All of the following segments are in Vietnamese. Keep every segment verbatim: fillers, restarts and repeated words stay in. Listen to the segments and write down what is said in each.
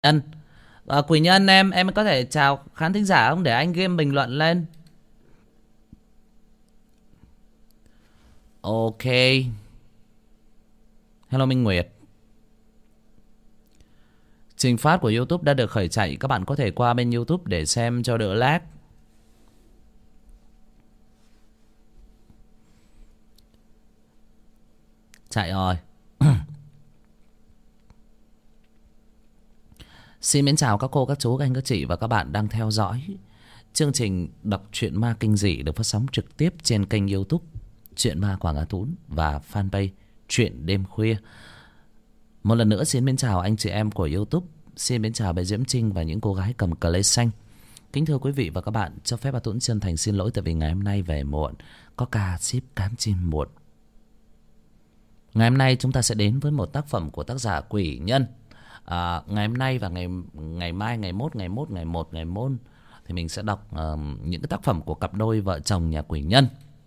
Nhân. À, Quỳnh Nhân, em em có thể chào khán thính giả không để anh game bình luận lên. Ok. Hello Minh Nguyệt. Trình phát của YouTube đã được khởi chạy. Các bạn có thể qua bên YouTube để xem cho đỡ lag. Chạy rồi. Xin mến chào các cô, các chú, các anh, các chị và các bạn đang theo dõi chương trình đọc truyện ma kinh dị được phát sóng trực tiếp trên kênh YouTube Truyện Ma Quảng Á Tún và fanpage Truyện Đêm Khuya. Một lần nữa xin mến chào anh chị em của YouTube. Xin mến chào bé Diễm Trinh và những cô gái cầm cờ lê xanh. Kính thưa quý vị và các bạn, cho phép bà Tún chân thành xin lỗi tại vì ngày hôm nay về muộn, có ca ship cám chim muộn. Ngày hôm nay chúng ta sẽ đến với một tác phẩm của tác giả Quỷ Nhân. À, ngày hôm nay và ngày ngày mai, ngày mốt, ngày mốt, ngày một, ngày môn thì mình sẽ đọc uh, những cái tác phẩm của cặp đôi vợ chồng nhà Quỷ Nhân.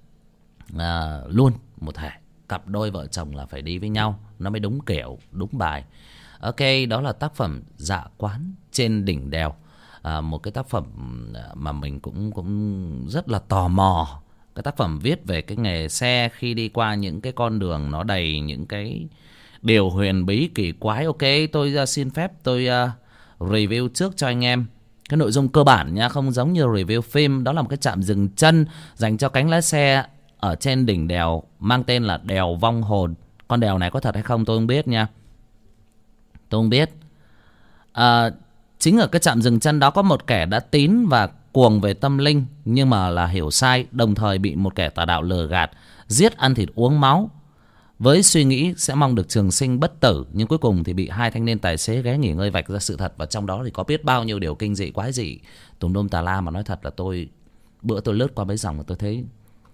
À, luôn một thể cặp đôi vợ chồng là phải đi với nhau, nó mới đúng kiểu, đúng bài. Ok, đó là tác phẩm Dạ Quán Trên Đỉnh Đèo. À, một cái tác phẩm mà mình cũng cũng rất là tò mò. Cái tác phẩm viết về cái nghề xe khi đi qua những cái con đường nó đầy những cái điều huyền bí kỳ quái. Ok, tôi uh, xin phép tôi uh, review trước cho anh em cái nội dung cơ bản nha, không giống như review phim. Đó là một cái trạm dừng chân dành cho cánh lái xe ở trên đỉnh đèo mang tên là đèo Vong Hồn. Con đèo này có thật hay không tôi không biết nha, tôi không biết. À, chính ở cái trạm dừng chân đó có một kẻ đã tín và cuồng về tâm linh, nhưng mà là hiểu sai, đồng thời bị một kẻ tà đạo lừa gạt, giết, ăn thịt, uống máu với suy nghĩ sẽ mong được trường sinh bất tử. Nhưng cuối cùng thì bị hai thanh niên tài xế ghé nghỉ ngơi vạch ra sự thật. Và trong đó thì có biết bao nhiêu điều kinh dị quái dị tùm lum tà la. Mà nói thật là tôi bữa tôi lướt qua mấy dòng mà tôi thấy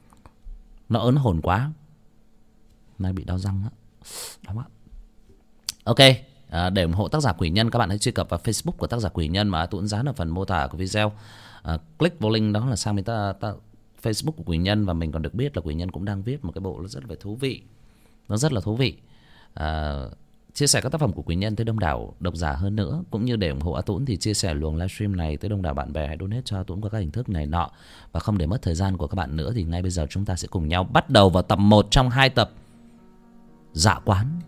nó ớn hồn quá. Nay bị đau răng á, đau quá. Ok, à, để ủng hộ tác giả Quỷ Nhân, các bạn hãy truy cập vào Facebook của tác giả Quỷ Nhân mà Tuấn dán ở phần mô tả của video. À, click vào link đó là sang bên ta, ta Facebook của Quỷ Nhân. Và mình còn được biết là Quỷ Nhân cũng đang viết một cái bộ rất là thú vị. Nó rất là thú vị. À, chia sẻ các tác phẩm của Quỷ Nhân tới đông đảo độc giả hơn nữa, cũng như để ủng hộ A Tũng thì chia sẻ luồng livestream này tới đông đảo bạn bè. Hãy donate cho A Tũng qua các hình thức này nọ. Và không để mất thời gian của các bạn nữa thì ngay bây giờ chúng ta sẽ cùng nhau bắt đầu vào tập một trong hai tập Dạ Quán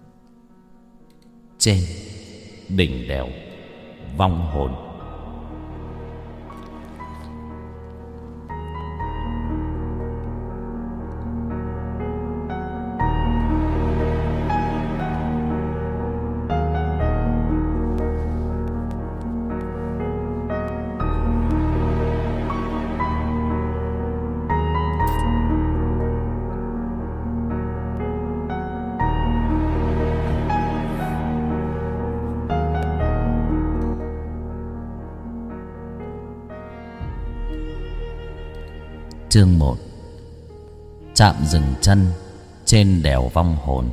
Trên Đỉnh Đèo Vong Hồn. Chương một. Trạm dừng chân trên đèo Vong Hồn.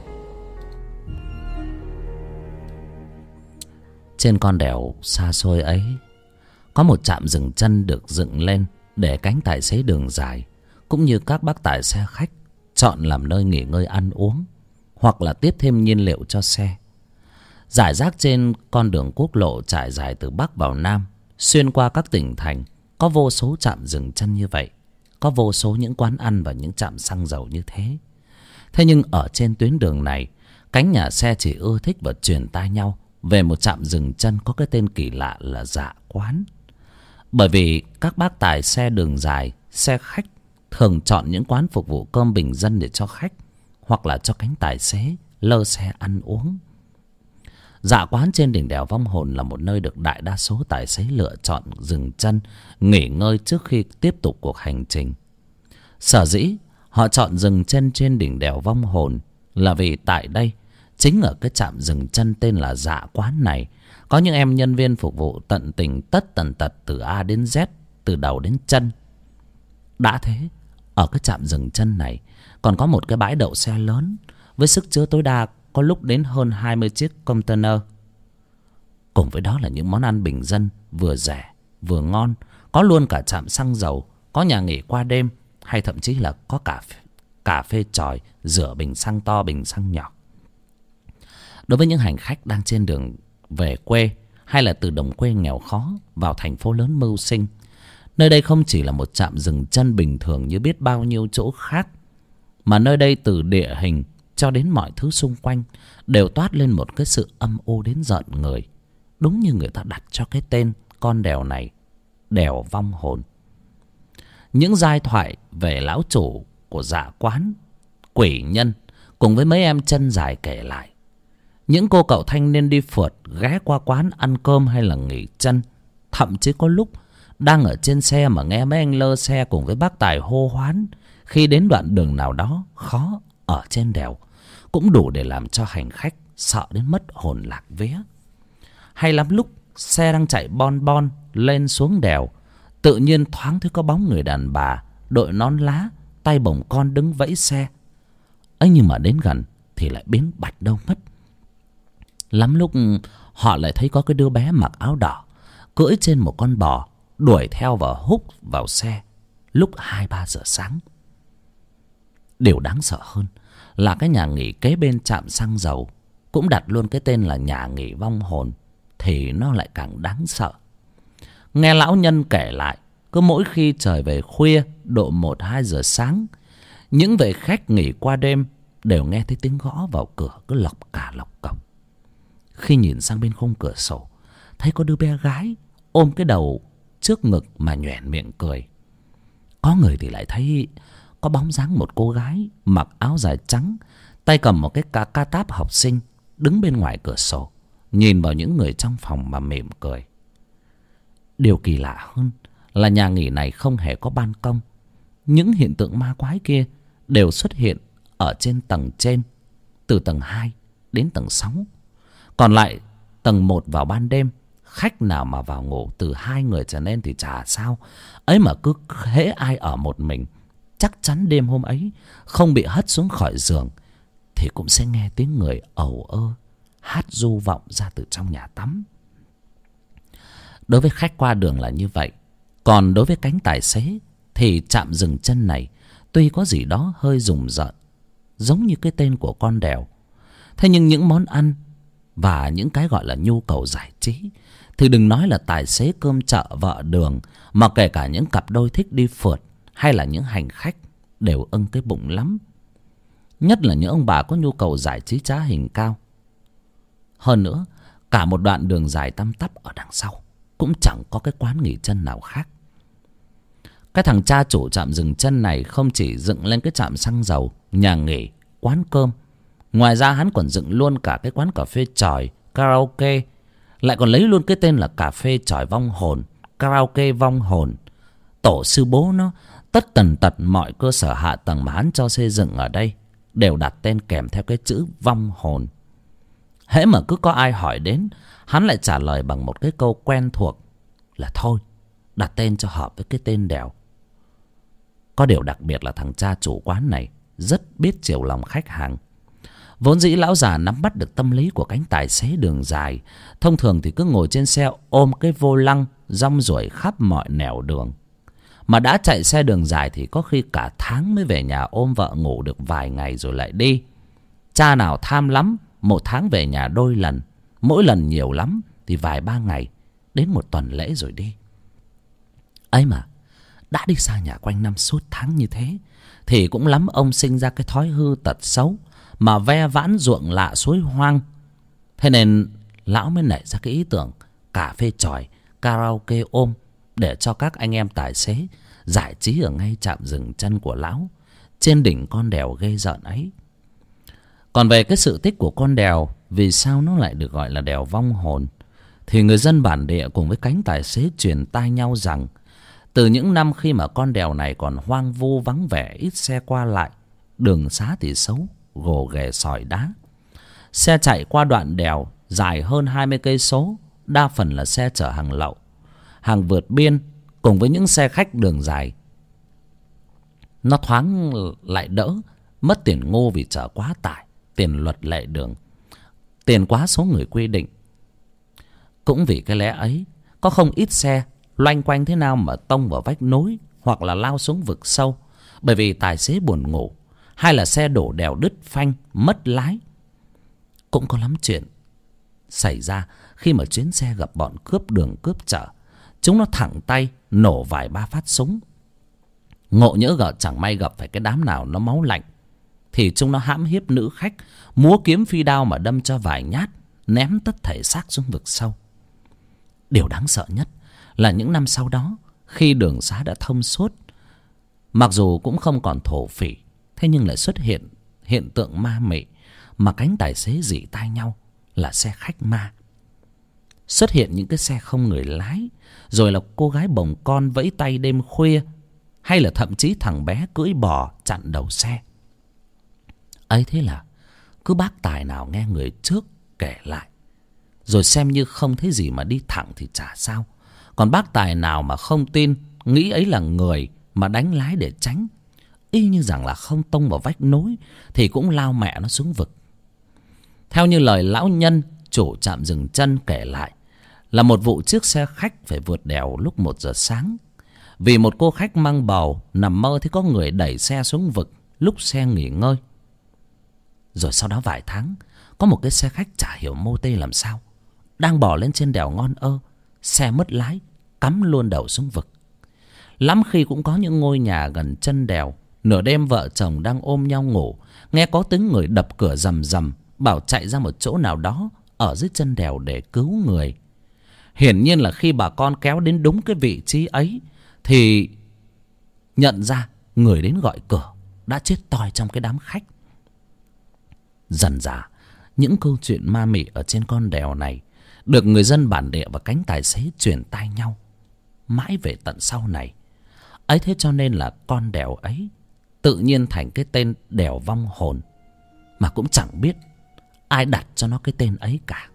Trên con đèo xa xôi ấy có một trạm dừng chân được dựng lên để cánh tài xế đường dài cũng như các bác tài xe khách chọn làm nơi nghỉ ngơi ăn uống hoặc là tiếp thêm nhiên liệu cho xe. Rải rác trên con đường quốc lộ trải dài từ Bắc vào Nam, xuyên qua các tỉnh thành, có vô số trạm dừng chân như vậy. Có vô số những quán ăn và những trạm xăng dầu như thế. Thế nhưng ở trên tuyến đường này, cánh nhà xe chỉ ưa thích và truyền tai nhau về một trạm dừng chân có cái tên kỳ lạ là Dạ Quán. Bởi vì các bác tài xe đường dài, xe khách thường chọn những quán phục vụ cơm bình dân để cho khách hoặc là cho cánh tài xế lơ xe ăn uống. Dạ Quán trên đỉnh đèo Vong Hồn là một nơi được đại đa số tài xế lựa chọn dừng chân, nghỉ ngơi trước khi tiếp tục cuộc hành trình. Sở dĩ họ chọn dừng chân trên đỉnh đèo Vong Hồn là vì tại đây, chính ở cái trạm dừng chân tên là Dạ Quán này, có những em nhân viên phục vụ tận tình tất tần tật từ A đến Z, từ đầu đến chân. Đã thế, ở cái trạm dừng chân này còn có một cái bãi đậu xe lớn với sức chứa tối đa có lúc đến hơn hai mươi chiếc container. Cùng với đó là những món ăn bình dân vừa rẻ vừa ngon. Có luôn cả trạm xăng dầu, có nhà nghỉ qua đêm, hay thậm chí là có cả cà phê chòi, rửa bình xăng to bình xăng nhỏ. Đối với những hành khách đang trên đường về quê hay là từ đồng quê nghèo khó vào thành phố lớn mưu sinh. Nơi đây không chỉ là một trạm dừng chân bình thường như biết bao nhiêu chỗ khác, mà nơi đây từ địa hình cho đến mọi thứ xung quanh đều toát lên một cái sự âm u đến rợn người. Đúng như người ta đặt cho cái tên con đèo này, đèo vong hồn. Những giai thoại về lão chủ của dạ quán, quỷ nhân cùng với mấy em chân dài kể lại. Những cô cậu thanh niên đi phượt ghé qua quán ăn cơm hay là nghỉ chân. Thậm chí có lúc đang ở trên xe mà nghe mấy anh lơ xe cùng với bác tài hô hoán khi đến đoạn đường nào đó khó ở trên đèo, cũng đủ để làm cho hành khách sợ đến mất hồn lạc vía. Hay lắm lúc xe đang chạy bon bon lên xuống đèo, tự nhiên thoáng thấy có bóng người đàn bà đội nón lá, tay bồng con đứng vẫy xe. ấy nhưng mà đến gần thì lại biến bặt đâu mất. Lắm lúc họ lại thấy có cái đứa bé mặc áo đỏ cưỡi trên một con bò đuổi theo và húc vào xe lúc hai ba giờ sáng. Điều đáng sợ hơn là cái nhà nghỉ kế bên trạm xăng dầu cũng đặt luôn cái tên là nhà nghỉ vong hồn, thì nó lại càng đáng sợ. Nghe lão nhân kể lại, cứ mỗi khi trời về khuya độ một hai giờ sáng, những vị khách nghỉ qua đêm đều nghe thấy tiếng gõ vào cửa cứ lộc cả lộc cọc. Khi nhìn sang bên khung cửa sổ, thấy có đứa bé gái ôm cái đầu trước ngực mà nhoẻn miệng cười. Có người thì lại thấy có bóng dáng một cô gái mặc áo dài trắng, tay cầm một cái ca ca táp học sinh, đứng bên ngoài cửa sổ nhìn vào những người trong phòng mà mỉm cười. Điều kỳ lạ hơn là nhà nghỉ này không hề có ban công. Những hiện tượng ma quái kia đều xuất hiện ở trên tầng trên, từ tầng hai đến tầng sáu. Còn lại tầng một vào ban đêm, khách nào mà vào ngủ từ hai người trở lên thì chả sao. Ấy mà cứ hễ ai ở một mình, chắc chắn đêm hôm ấy không bị hất xuống khỏi giường thì cũng sẽ nghe tiếng người ầu ơ hát du vọng ra từ trong nhà tắm. Đối với khách qua đường là như vậy. Còn đối với cánh tài xế thì trạm dừng chân này tuy có gì đó hơi rùng rợn, giống như cái tên của con đèo. Thế nhưng những món ăn và những cái gọi là nhu cầu giải trí thì đừng nói là tài xế cơm chợ vợ đường, mà kể cả những cặp đôi thích đi phượt hay là những hành khách đều ưng cái bụng lắm. Nhất là những ông bà có nhu cầu giải trí trá hình cao. Hơn nữa, cả một đoạn đường dài tăm tắp ở đằng sau cũng chẳng có cái quán nghỉ chân nào khác. Cái thằng cha chủ trạm dừng chân này không chỉ dựng lên cái trạm xăng dầu, nhà nghỉ, quán cơm, ngoài ra hắn còn dựng luôn cả cái quán cà phê chòi, karaoke, lại còn lấy luôn cái tên là cà phê chòi vong hồn, karaoke vong hồn. Tổ sư bố nó, tất tần tật mọi cơ sở hạ tầng mà hắn cho xây dựng ở đây đều đặt tên kèm theo cái chữ vong hồn. Hễ mà cứ có ai hỏi đến, hắn lại trả lời bằng một cái câu quen thuộc là thôi, đặt tên cho hợp với cái tên đèo. Có điều đặc biệt là thằng cha chủ quán này rất biết chiều lòng khách hàng. Vốn dĩ lão già nắm bắt được tâm lý của cánh tài xế đường dài, thông thường thì cứ ngồi trên xe ôm cái vô lăng rong ruổi khắp mọi nẻo đường. Mà đã chạy xe đường dài thì có khi cả tháng mới về nhà ôm vợ ngủ được vài ngày rồi lại đi. Cha nào tham lắm, một tháng về nhà đôi lần, mỗi lần nhiều lắm thì vài ba ngày đến một tuần lễ rồi đi. Ấy mà đã đi xa nhà quanh năm suốt tháng như thế thì cũng lắm ông sinh ra cái thói hư tật xấu mà ve vãn ruộng lạ suối hoang. Thế nên lão mới nảy ra cái ý tưởng cà phê chòi, karaoke ôm để cho các anh em tài xế giải trí ở ngay trạm dừng chân của lão trên đỉnh con đèo ghê rợn ấy. Còn về cái sự tích của con đèo, vì sao nó lại được gọi là đèo vong hồn, thì người dân bản địa cùng với cánh tài xế truyền tai nhau rằng từ những năm khi mà con đèo này còn hoang vu vắng vẻ, ít xe qua lại, đường xá thì xấu, gồ ghề sỏi đá. Xe chạy qua đoạn đèo dài hơn hai mươi cây số, đa phần là xe chở hàng lậu, hàng vượt biên cùng với những xe khách đường dài. Nó thoáng lại đỡ mất tiền ngu vì chở quá tải, tiền luật lệ đường, tiền quá số người quy định. Cũng vì cái lẽ ấy, có không ít xe loanh quanh thế nào mà tông vào vách núi hoặc là lao xuống vực sâu, bởi vì tài xế buồn ngủ, hay là xe đổ đèo đứt phanh mất lái. Cũng có lắm chuyện xảy ra khi mà chuyến xe gặp bọn cướp đường cướp chợ, chúng nó thẳng tay nổ vài ba phát súng. Ngộ nhỡ gợ chẳng may gặp phải cái đám nào nó máu lạnh, thì chúng nó hãm hiếp nữ khách, múa kiếm phi đao mà đâm cho vài nhát, ném tất thể xác xuống vực sâu. Điều đáng sợ nhất là những năm sau đó, khi đường xá đã thông suốt, mặc dù cũng không còn thổ phỉ, thế nhưng lại xuất hiện hiện tượng ma mị mà cánh tài xế rỉ tai nhau là xe khách ma. Xuất hiện những cái xe không người lái, rồi là cô gái bồng con vẫy tay đêm khuya, hay là thậm chí thằng bé cưỡi bò chặn đầu xe. Ấy thế là cứ bác tài nào nghe người trước kể lại, rồi xem như không thấy gì mà đi thẳng thì chả sao. Còn bác tài nào mà không tin, nghĩ ấy là người mà đánh lái để tránh, y như rằng là không tông vào vách nối, thì cũng lao mẹ nó xuống vực. Theo như lời lão nhân chủ trạm dừng chân kể lại, là một vụ chiếc xe khách phải vượt đèo lúc một giờ sáng, vì một cô khách mang bầu nằm mơ thấy có người đẩy xe xuống vực lúc xe nghỉ ngơi. Rồi sau đó vài tháng, có một cái xe khách chả hiểu mô tê làm sao, đang bò lên trên đèo ngon ơ, xe mất lái, cắm luôn đầu xuống vực. Lắm khi cũng có những ngôi nhà gần chân đèo, nửa đêm vợ chồng đang ôm nhau ngủ, nghe có tiếng người đập cửa rầm rầm, bảo chạy ra một chỗ nào đó ở dưới chân đèo để cứu người. Hiển nhiên là khi bà con kéo đến đúng cái vị trí ấy, thì nhận ra người đến gọi cửa đã chết toi trong cái đám khách. Dần dà, những câu chuyện ma mị ở trên con đèo này được người dân bản địa và cánh tài xế truyền tai nhau mãi về tận sau này. Ấy thế cho nên là con đèo ấy tự nhiên thành cái tên đèo vong hồn, mà cũng chẳng biết ai đặt cho nó cái tên ấy cả.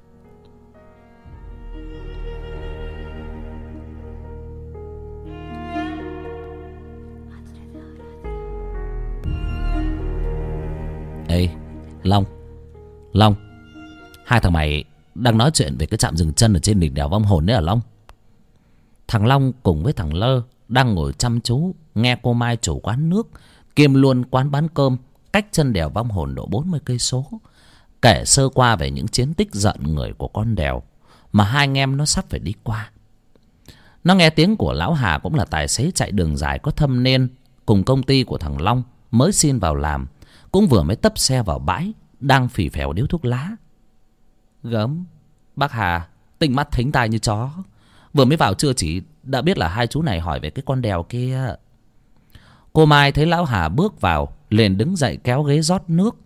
Ê, Long, Long, hai thằng mày đang nói chuyện về cái trạm dừng chân ở trên đỉnh đèo vong hồn đấy à Long? Thằng Long cùng với thằng Lơ đang ngồi chăm chú nghe cô Mai chủ quán nước kiêm luôn quán bán cơm cách chân đèo vong hồn độ bốn mươi cây số kể sơ qua về những chiến tích giận người của con đèo mà hai anh em nó sắp phải đi qua. Nó nghe tiếng của lão Hà, cũng là tài xế chạy đường dài có thâm niên cùng công ty của thằng Long mới xin vào làm, cũng vừa mới tấp xe vào bãi, đang phì phèo điếu thuốc lá. Gớm, bác Hà tinh mắt thính tai như chó, vừa mới vào chưa chỉ đã biết là hai chú này hỏi về cái con đèo kia. Cô Mai thấy lão Hà bước vào liền đứng dậy kéo ghế rót nước.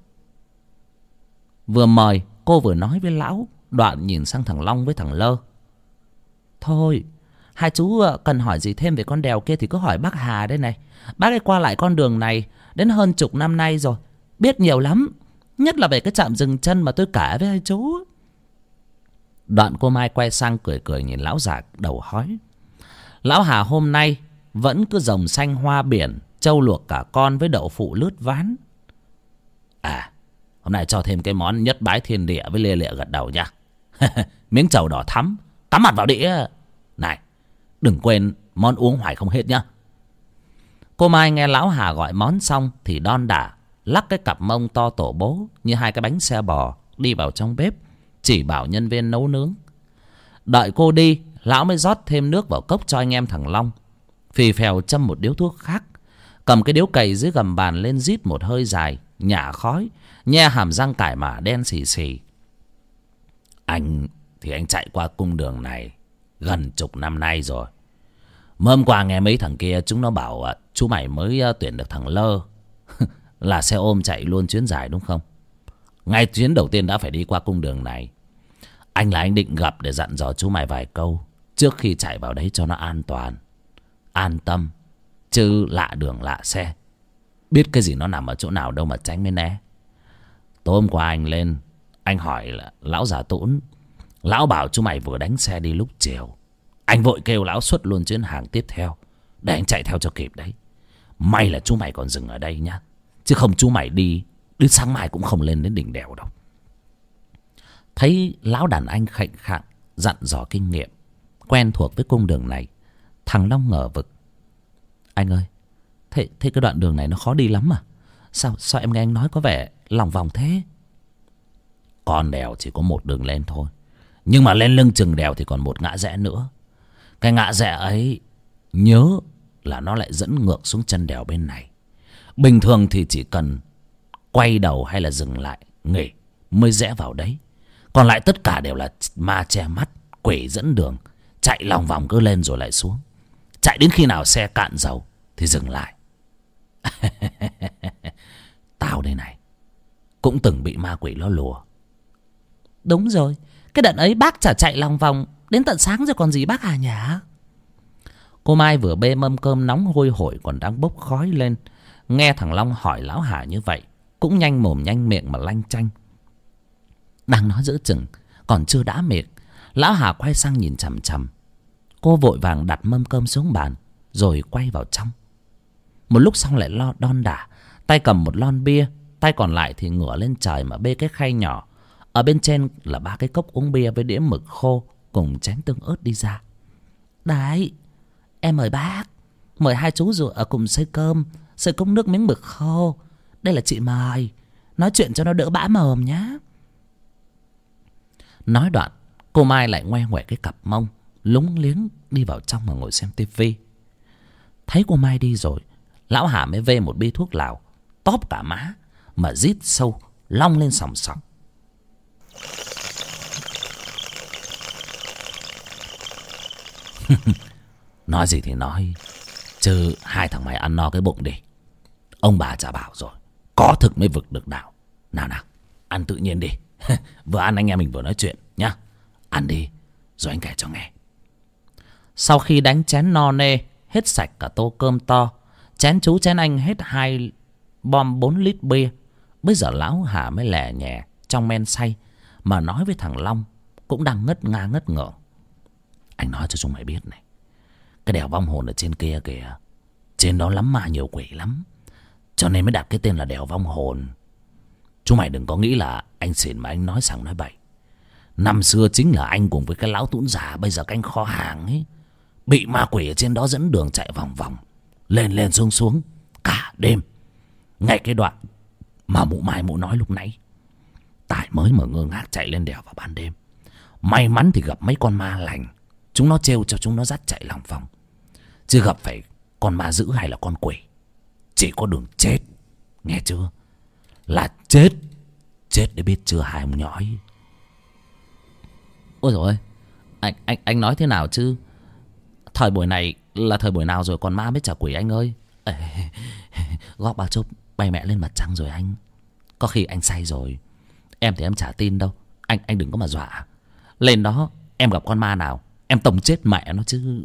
Vừa mời cô vừa nói với lão, đoạn nhìn sang thằng Long với thằng Lơ. Thôi, hai chú cần hỏi gì thêm về con đèo kia thì cứ hỏi bác Hà đây này. Bác ấy qua lại con đường này đến hơn chục năm nay rồi, biết nhiều lắm, nhất là về cái trạm dừng chân mà tôi kể với hai chú. Đoạn cô Mai quay sang cười cười nhìn lão già đầu hói. Lão Hà hôm nay vẫn cứ rồng xanh hoa biển, trâu luộc cả con với đậu phụ lướt ván. À, hôm nay cho thêm cái món nhất bái thiên địa với lia lịa gật đầu nha. Miếng trầu đỏ thắm, cắm mặt vào đĩa. Này, đừng quên món uống hoài không hết nhá. Cô Mai nghe lão Hà gọi món xong thì đon đả lắc cái cặp mông to tổ bố như hai cái bánh xe bò đi vào trong bếp, chỉ bảo nhân viên nấu nướng. Đợi cô đi, lão mới rót thêm nước vào cốc cho anh em thằng Long, phì phèo châm một điếu thuốc khác, cầm cái điếu cày dưới gầm bàn lên rít một hơi dài, nhả khói, nhe hàm răng cải mả đen xì xì. Anh thì anh chạy qua cung đường này gần chục năm nay rồi. Hôm qua nghe mấy thằng kia chúng nó bảo chú mày mới tuyển được thằng Lơ là xe ôm chạy luôn chuyến dài đúng không? Ngay chuyến đầu tiên đã phải đi qua cung đường này. Anh là anh định gặp để dặn dò chú mày vài câu trước khi chạy vào đấy cho nó an toàn, an tâm, chứ lạ đường lạ xe, biết cái gì nó nằm ở chỗ nào đâu mà tránh mới né. Tối hôm qua anh lên, anh hỏi là lão già Tũn, lão bảo chú mày vừa đánh xe đi lúc chiều. Anh vội kêu lão xuất luôn chuyến hàng tiếp theo để anh chạy theo cho kịp đấy. May là chú mày còn dừng ở đây nhá, chứ không chú mày đi đến sáng mai cũng không lên đến đỉnh đèo đâu. Thấy lão đàn anh khệnh khạng dặn dò kinh nghiệm, quen thuộc với cung đường này, thằng Long ngờ vực. Anh ơi, thế, thế cái đoạn đường này nó khó đi lắm mà. Sao, sao em nghe anh nói có vẻ lòng vòng thế? Con đèo chỉ có một đường lên thôi, Nhưng mà lên lưng chừng đèo thì còn một ngã rẽ nữa. Cái ngã rẽ ấy nhớ là nó lại dẫn ngược xuống chân đèo bên này. Bình thường thì chỉ cần quay đầu hay là dừng lại nghỉ mới rẽ vào đấy. Còn lại tất cả đều là ma che mắt, quỷ dẫn đường, chạy lòng vòng cứ lên rồi lại xuống. Chạy đến khi nào xe cạn dầu thì dừng lại. Tao đây này cũng từng bị ma quỷ nó lùa. Đúng rồi, cái đợt ấy bác chả chạy lòng vòng đến tận sáng rồi còn gì bác à nhỉ? Cô Mai vừa bê mâm cơm nóng hôi hổi còn đang bốc khói lên, nghe thằng Long hỏi lão Hà như vậy, cũng nhanh mồm nhanh miệng mà lanh chanh. Đang nói giữa chừng còn chưa đã miệng, lão Hà quay sang nhìn chằm chằm. Cô vội vàng đặt mâm cơm xuống bàn rồi quay vào trong. Một lúc xong lại lo đon đả, tay cầm một lon bia, tay còn lại thì ngửa lên trời mà bê cái khay nhỏ. Ở bên trên là ba cái cốc uống bia với đĩa mực khô cùng chén tương ớt đi ra. Đấy, em mời bác, mời hai chú rùa ở cùng xơi cơm, xơi cốc nước miếng mực khô. Đây là chị mời, nói chuyện cho nó đỡ bã mồm nhá. Nói đoạn, cô Mai lại ngoe ngoẻ cái cặp mông, lúng liếng đi vào trong mà ngồi xem tivi. Thấy cô Mai đi rồi, lão Hà mới vê một bi thuốc lào, tóp cả má mà rít sâu, long lên sòng sòng. Nói gì thì nói, chứ hai thằng mày ăn no cái bụng đi. Ông bà chả bảo rồi, có thực mới vực được đạo. Nào nào, ăn tự nhiên đi. Vừa ăn anh em mình vừa nói chuyện nhá. Ăn đi, rồi anh kể cho nghe. Sau khi đánh chén no nê, hết sạch cả tô cơm to, chén chú chén anh hết hai bom bốn lít bia, bây giờ lão Hà mới lè nhẹ trong men say mà nói với thằng Long cũng đang ngất nga ngất ngở. Anh nói cho chúng mày biết này, cái đèo vong hồn ở trên kia kìa, trên đó lắm ma nhiều quỷ lắm, cho nên mới đặt cái tên là đèo vong hồn. Chúng mày đừng có nghĩ là anh xỉn mà anh nói sằng nói bậy. Năm xưa chính là anh cùng với cái lão tũn già bây giờ canh kho hàng ấy, bị ma quỷ ở trên đó dẫn đường chạy vòng vòng, lên lên xuống xuống cả đêm. Ngay cái đoạn mà mụ Mai mụ nói lúc nãy, Tài mới mà ngơ ngác chạy lên đèo vào ban đêm. May mắn thì gặp mấy con ma lành, chúng nó trêu cho chúng nó dắt chạy lòng vòng. Chứ gặp phải con ma dữ hay là con quỷ, chỉ có đường chết. Nghe chưa? Là chết. Chết để biết chưa hai ông nhói. Ôi dồi ôi, anh, anh, anh nói thế nào chứ? Thời buổi này là thời buổi nào rồi còn ma biết trả quỷ anh ơi. Ê, góp ba chốc bay mẹ lên mặt trăng rồi anh. Có khi anh say rồi. Em thì em chả tin đâu. Anh anh đừng có mà dọa. Lên đó em gặp con ma nào em tông chết mẹ nó chứ.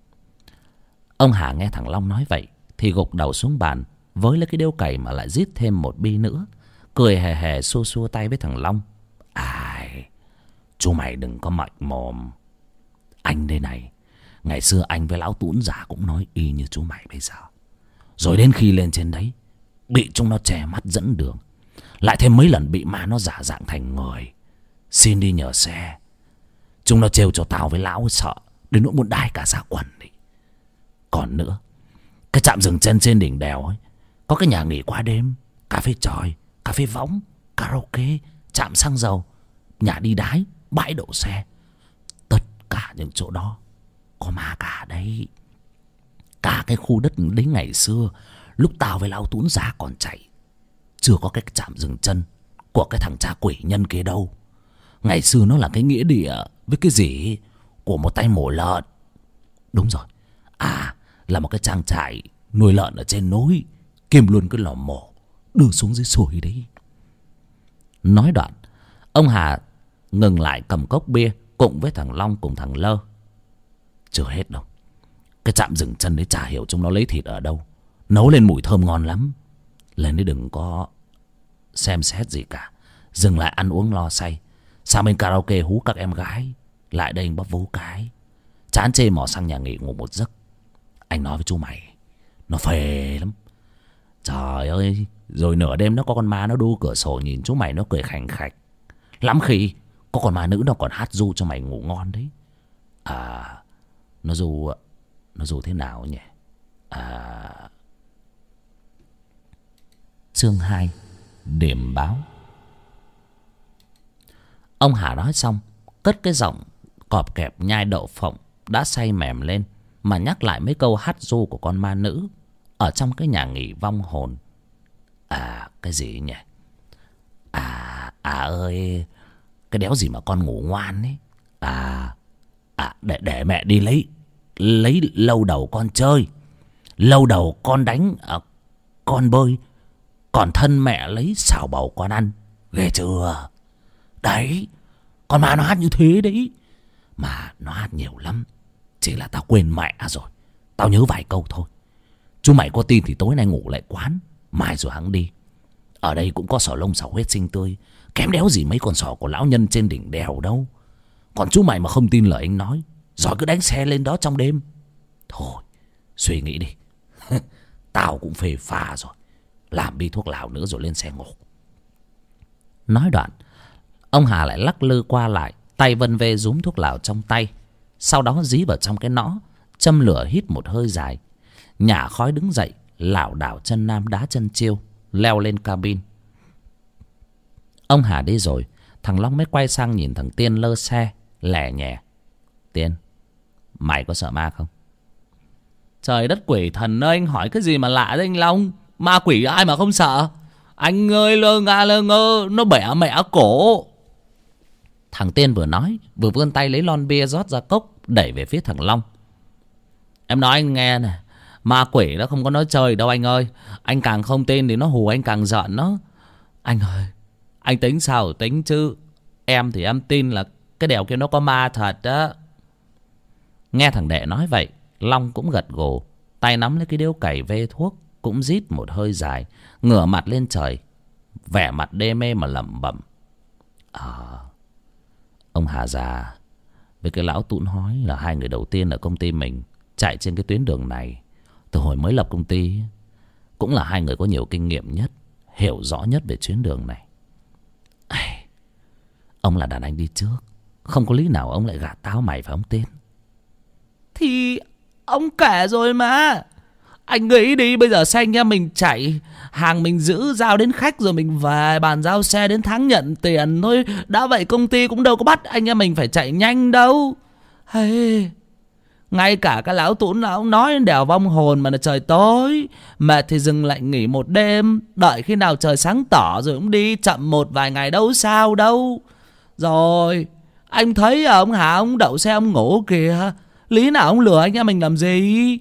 Ông Hà nghe thằng Long nói vậy thì gục đầu xuống bàn, với lấy cái điếu cày mà lại rít thêm một bi nữa, cười hề hề xua xua tay với thằng Long. Ai, chú mày đừng có mạnh mồm. Anh đây này, ngày xưa anh với lão tũn già cũng nói y như chú mày bây giờ. Rồi đến khi lên trên đấy, bị chúng nó che mắt dẫn đường, lại thêm mấy lần bị ma nó giả dạng thành người, xin đi nhờ xe. Chúng nó trêu cho tao với lão sợ đến nỗi muốn đái cả ra quần đi. Còn nữa, cái trạm dừng chân trên đỉnh đèo ấy, có cái nhà nghỉ qua đêm, cà phê tròi, cà phê võng, karaoke, trạm xăng dầu, nhà đi đái, bãi đậu xe. Tất cả những chỗ đó có ma cả đấy. Cả cái khu đất đấy ngày xưa, lúc tao với lão tũn già còn chạy, chưa có cái trạm dừng chân của cái thằng cha quỷ nhân kia đâu. Ngày xưa nó là cái nghĩa địa với cái gì của một tay mổ lợn. Đúng rồi, à, là một cái trang trại nuôi lợn ở trên núi, kiêm luôn cái lò mổ đưa xuống dưới suối đấy. Nói đoạn, ông Hà ngừng lại cầm cốc bia cùng với thằng Long cùng thằng Lơ. Chưa hết đâu, cái trạm dừng chân đấy chả hiểu chúng nó lấy thịt ở đâu, nấu lên mùi thơm ngon lắm. Lên đấy đừng có xem xét gì cả, dừng lại ăn uống lo say. Sang bên karaoke hú các em gái, lại đây bóp vú cái, chán chê mò sang nhà nghỉ ngủ một giấc. Anh nói với chú mày, nó phê lắm. Trời ơi, rồi nửa đêm nó có con ma nó đu cửa sổ nhìn chú mày nó cười khành khạch. Lắm khi có con ma nữ nó còn hát ru cho mày ngủ ngon đấy. À, nó ru nó ru thế nào nhỉ? À, chương hai, điểm báo. Ông Hà nói xong, cất cái giọng cọp kẹp nhai đậu phộng đã say mềm lên mà nhắc lại mấy câu hát ru của con ma nữ ở trong cái nhà nghỉ vong hồn. À cái gì nhỉ? À à ơi, cái đéo gì mà con ngủ ngoan ấy. À à để để mẹ đi lấy lấy lâu đầu con chơi, lâu đầu con đánh, à, con bơi, còn thân mẹ lấy xào bầu con ăn. Ghê chưa? Đấy, con ma nó hát như thế đấy. Mà nó hát nhiều lắm, chỉ là tao quên mẹ rồi. Tao nhớ vài câu thôi. Chú mày có tin thì tối nay ngủ lại quán, mai rồi hắn đi. Ở đây cũng có sò lông sò huyết xinh tươi, kém đéo gì mấy con sò của lão nhân trên đỉnh đèo đâu. Còn chú mày mà không tin lời anh nói, rồi cứ đánh xe lên đó trong đêm. Thôi suy nghĩ đi. Tao cũng phê pha rồi, làm đi thuốc lào nữa rồi lên xe ngủ. Nói đoạn, ông Hà lại lắc lư qua lại, tay vân vê rúm thuốc lào trong tay. Sau đó dí vào trong cái nõ, châm lửa hít một hơi dài, nhả khói đứng dậy, lảo đảo chân nam đá chân chiêu, leo lên cabin. Ông Hà đi rồi, thằng Long mới quay sang nhìn thằng Tiên lơ xe, lẻ nhẹ. Tiên, mày có sợ ma không? Trời đất quỷ thần ơi, anh hỏi cái gì mà lạ đấy anh Long. Ma quỷ ai mà không sợ. Anh ơi, lơ nga lơ ngơ, nó bẻ mẹ cổ. Thằng Tiên vừa nói vừa vươn tay lấy lon bia rót ra cốc, đẩy về phía thằng Long. Em nói anh nghe nè, ma quỷ nó không có nói chơi đâu anh ơi. Anh càng không tin thì nó hù anh càng giận nó. Anh ơi, anh tính sao tính chứ. Em thì em tin là cái đèo kia nó có ma thật đó. Nghe thằng Đệ nói vậy, Long cũng gật gù, tay nắm lấy cái điếu cày vê thuốc, cũng rít một hơi dài, ngửa mặt lên trời, vẻ mặt đê mê mà lẩm bẩm. Ờ, ông Hà già với cái lão Tún Hói là hai người đầu tiên ở công ty mình chạy trên cái tuyến đường này từ hồi mới lập công ty. Cũng là hai người có nhiều kinh nghiệm nhất, hiểu rõ nhất về chuyến đường này. Ai, ông là đàn anh đi trước, không có lý nào ông lại gạt táo mày phải ông Tiên. Thì ông kể rồi mà. Anh nghĩ đi, bây giờ xe anh em mình chạy, hàng mình giữ, giao đến khách rồi mình về, bàn giao xe đến tháng nhận tiền thôi. Đã vậy công ty cũng đâu có bắt anh em mình phải chạy nhanh đâu. Hey, ngay cả cái lão Tún lão nói đến đèo vong hồn mà là trời tối, mệt thì dừng lại nghỉ một đêm, đợi khi nào trời sáng tỏ rồi cũng đi, chậm một vài ngày đâu sao đâu. Rồi anh thấy ông Hà ông đậu xe ông ngủ kìa, lý nào ông lừa anh em mình làm gì?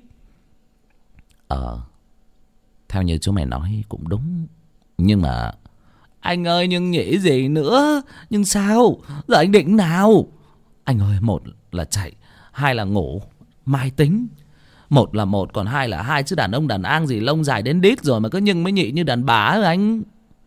Ờ, theo như chú mày nói cũng đúng. Nhưng mà anh ơi, nhưng nghĩ gì nữa? Nhưng sao? Giờ anh định nào? Anh ơi, một là chạy, hai là ngủ, mai tính. Một là một, còn hai là hai, chứ đàn ông đàn an gì lông dài đến đít rồi mà cứ nhưng mới nhị như đàn bà ấy anh.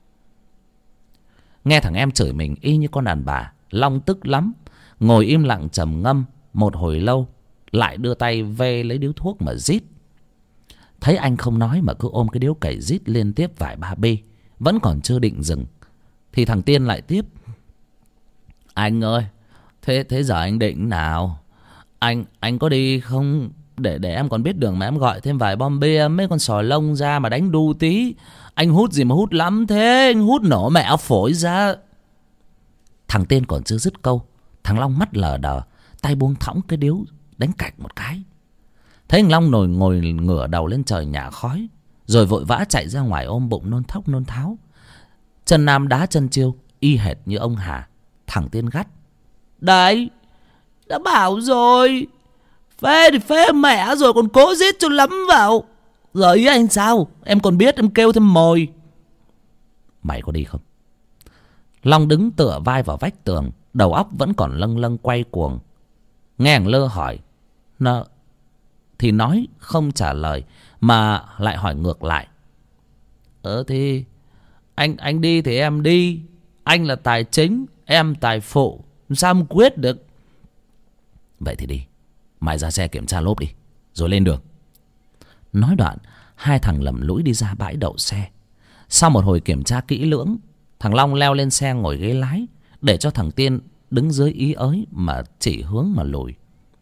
Nghe thằng em chửi mình y như con đàn bà, Long tức lắm, ngồi im lặng trầm ngâm một hồi lâu, lại đưa tay vê lấy điếu thuốc mà rít. Thấy anh không nói mà cứ ôm cái điếu cày rít liên tiếp vài ba bi, vẫn còn chưa định dừng, thì thằng Tiên lại tiếp. Anh ơi, thế thế giờ anh định nào? Anh anh có đi không? Để để em còn biết đường mà em gọi thêm vài bom bia, mấy con sò lông ra mà đánh đu tí. Anh hút gì mà hút lắm thế? Anh hút nổ mẹ phổi ra. Thằng Tiên còn chưa dứt câu, thằng Long mắt lờ đờ, tay buông thõng cái điếu, đánh cạch một cái. Thấy thằng Long ngồi ngồi ngửa đầu lên trời nhả khói, rồi vội vã chạy ra ngoài ôm bụng nôn thốc nôn tháo, chân nam đá chân chiêu y hệt như ông Hà. Thằng Tiên gắt. Đấy, đã bảo rồi, phê thì phê mẹ rồi còn cố giết cho lắm vào. Giờ ý anh sao? Em còn biết em kêu thêm mồi. Mày có đi không? Long đứng tựa vai vào vách tường, đầu óc vẫn còn lâng lâng quay cuồng. Nghe thằng Lơ hỏi, nó thì nói không trả lời, mà lại hỏi ngược lại. Ờ thì anh anh đi thì em đi, anh là tài chính, em tài phụ, sao em quyết được? Vậy thì đi, mày ra xe kiểm tra lốp đi, rồi lên đường. Nói đoạn, hai thằng lầm lũi đi ra bãi đậu xe. Sau một hồi kiểm tra kỹ lưỡng, thằng Long leo lên xe ngồi ghế lái, để cho thằng Tiên đứng dưới ý ới mà chỉ hướng mà lùi.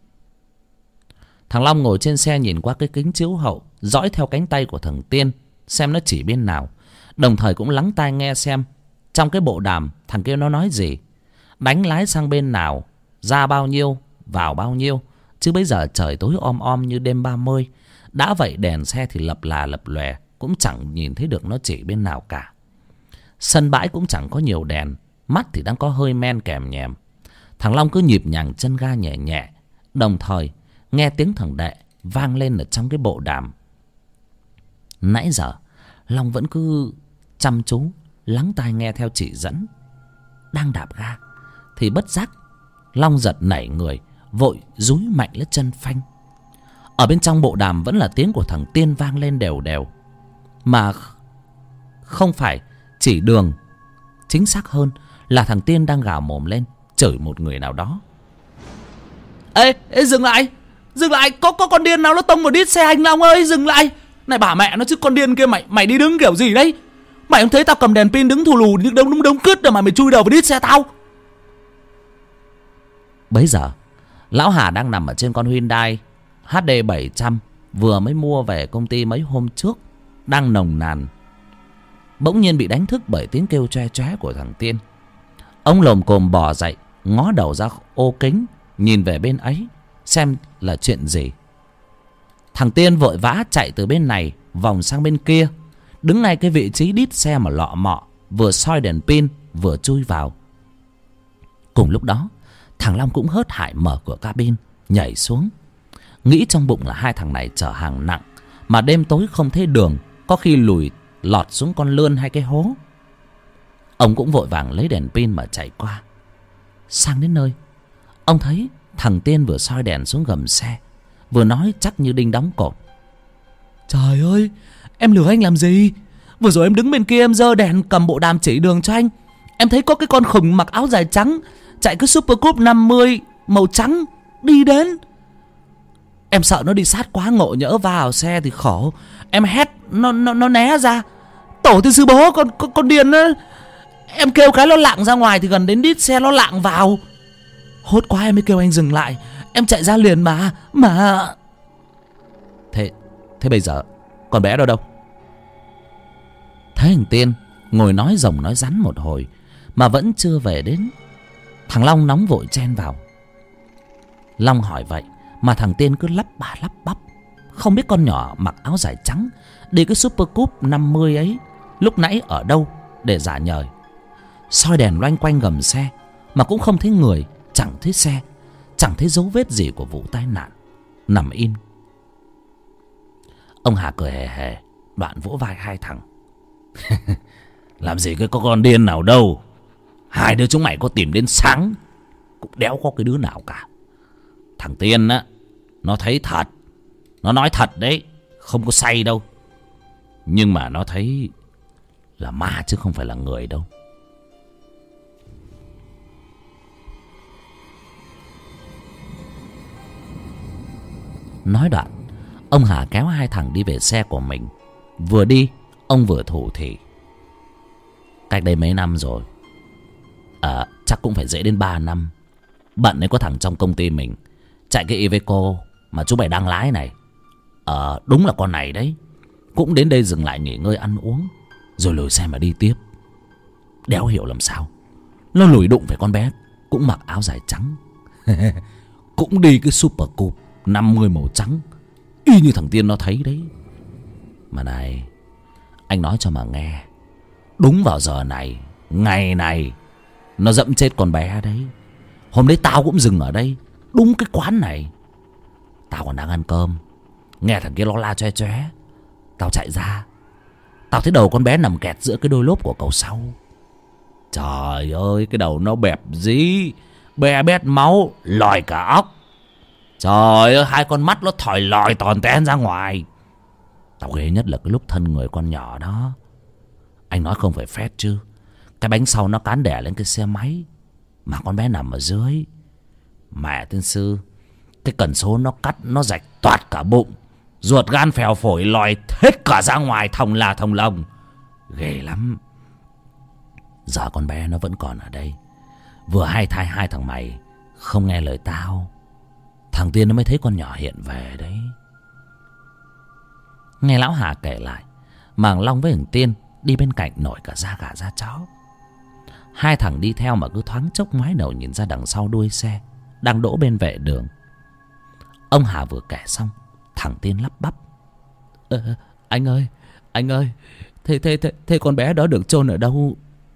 Thằng Long ngồi trên xe nhìn qua cái kính chiếu hậu, dõi theo cánh tay của thằng Tiên xem nó chỉ bên nào, đồng thời cũng lắng tai nghe xem trong cái bộ đàm thằng kia nó nói gì, đánh lái sang bên nào, ra bao nhiêu vào bao nhiêu. Chứ bây giờ trời tối om om như đêm ba mươi. Đã vậy đèn xe thì lập là lập lòe, cũng chẳng nhìn thấy được nó chỉ bên nào cả. Sân bãi cũng chẳng có nhiều đèn, mắt thì đang có hơi men kèm nhèm. Thằng Long cứ nhịp nhàng chân ga nhẹ nhẹ, đồng thời nghe tiếng thằng Đệ vang lên ở trong cái bộ đàm. Nãy giờ Long vẫn cứ chăm chú lắng tai nghe theo chỉ dẫn. Đang đạp ga thì bất giác Long giật nảy người, vội dúi mạnh lên chân phanh. Ở bên trong bộ đàm vẫn là tiếng của thằng Tiên vang lên đều đều, mà không phải chỉ đường. Chính xác hơn là thằng Tiên đang gào mồm lên chửi một người nào đó. Ê, ê dừng lại, dừng lại, có có con điên nào nó tông vào đít xe anh Long ơi, dừng lại. Này bà mẹ nó chứ, con điên kia mày mày đi đứng kiểu gì đấy? Mày không thấy tao cầm đèn pin đứng thù lù như đống đống đống cứt rồi mà mày chui đầu vào đít xe tao? Bấy giờ lão Hà đang nằm ở trên con Hyundai hát đê bảy trăm vừa mới mua về công ty mấy hôm trước, đang nồng nàn, bỗng nhiên bị đánh thức bởi tiếng kêu choe choé của thằng Tiên. Ông lồm cồm bò dậy, ngó đầu ra ô kính nhìn về bên ấy xem là chuyện gì. Thằng Tiên vội vã chạy từ bên này vòng sang bên kia, đứng ngay cái vị trí đít xe mà lọ mọ, vừa soi đèn pin vừa chui vào. Cùng lúc đó thằng Long cũng hớt hải mở cửa cabin nhảy xuống, nghĩ trong bụng là hai thằng này chở hàng nặng mà đêm tối không thấy đường, có khi lùi lọt xuống con lươn hay cái hố. Ông cũng vội vàng lấy đèn pin mà chạy qua. Sang đến nơi, ông thấy thằng Tiên vừa soi đèn xuống gầm xe, vừa nói chắc như đinh đóng cột: Trời ơi, em lừa anh làm gì? Vừa rồi em đứng bên kia em giơ đèn cầm bộ đàm chỉ đường cho anh, em thấy có cái con khùng mặc áo dài trắng chạy cái Super Cup năm mươi màu trắng đi đến. Em sợ nó đi sát quá ngộ nhỡ vào xe thì khổ, em hét nó nó nó né ra. Tổ tiên sư bố, con con, con điên á. Em kêu cái nó lạng ra ngoài thì gần đến đít xe nó lạng vào. Hốt quá em mới kêu anh dừng lại, em chạy ra liền mà mà Thế thế bây giờ con bé đâu đâu? Thấy thằng Tiên ngồi nói rồng nói rắn một hồi mà vẫn chưa về đến. Thằng Long nóng vội chen vào. Long hỏi vậy mà thằng Tiên cứ lắp bà lắp bắp, không biết con nhỏ mặc áo dài trắng đi cái Super Cup năm mươi ấy lúc nãy ở đâu để giả nhời. Soi đèn loanh quanh gầm xe mà cũng không thấy người, chẳng thấy xe, chẳng thấy dấu vết gì của vụ tai nạn, nằm im. Ông Hà cười hề hề, đoạn vỗ vai hai thằng: Làm gì cái có con điên nào đâu, hai đứa chúng mày có tìm đến sáng cũng đéo có cái đứa nào cả. Thằng Tiên á, nó thấy thật, nó nói thật đấy, không có say đâu. Nhưng mà nó thấy là ma chứ không phải là người đâu. Nói đoạn, ông Hà kéo hai thằng đi về xe của mình. Vừa đi, ông vừa thủ thỉ: Cách đây mấy năm rồi, à, chắc cũng phải dễ đến ba năm. Bận ấy có thằng trong công ty mình chạy cái Iveco mà chú mày đang lái này. Ờ, đúng là con này đấy. Cũng đến đây dừng lại nghỉ ngơi ăn uống, rồi lùi xe mà đi tiếp. Đéo hiểu làm sao nó lùi đụng phải con bé cũng mặc áo dài trắng cũng đi cái Super Cup năm mươi màu trắng, y như thằng Tiên nó thấy đấy. Mà này, anh nói cho mà nghe, đúng vào giờ này, ngày này, nó dẫm chết con bé đấy. Hôm đấy tao cũng dừng ở đây, đúng cái quán này. Tao còn đang ăn cơm, nghe thằng kia nó la choe choé. Tao chạy ra, tao thấy đầu con bé nằm kẹt giữa cái đôi lốp của cầu sau. Trời ơi, cái đầu nó bẹp dí, be bét máu, lòi cả óc. Trời ơi, hai con mắt nó thòi lòi tòn ten ra ngoài. Tao ghê nhất là cái lúc thân người con nhỏ đó. Anh nói không phải phét chứ, cái bánh sau nó cán đẻ lên cái xe máy mà con bé nằm ở dưới. Mẹ tiên sư, cái cần số nó cắt, nó rạch toạt cả bụng, ruột gan phèo phổi lòi hết cả ra ngoài, thòng là thòng lồng. Ghê lắm. Giờ con bé nó vẫn còn ở đây, vừa hai thai hai thằng mày không nghe lời tao, thằng Tiên nó mới thấy con nhỏ hiện về đấy. Nghe lão Hà kể lại, Màng Long với thằng Tiên đi bên cạnh nổi cả da gà da chó. Hai thằng đi theo mà cứ thoáng chốc ngoái đầu nhìn ra đằng sau đuôi xe, đang đỗ bên vệ đường. Ông Hà vừa kể xong, thằng Tiên lắp bắp: ờ, Anh ơi, anh ơi, thế, thế, thế, thế con bé đó được chôn ở đâu?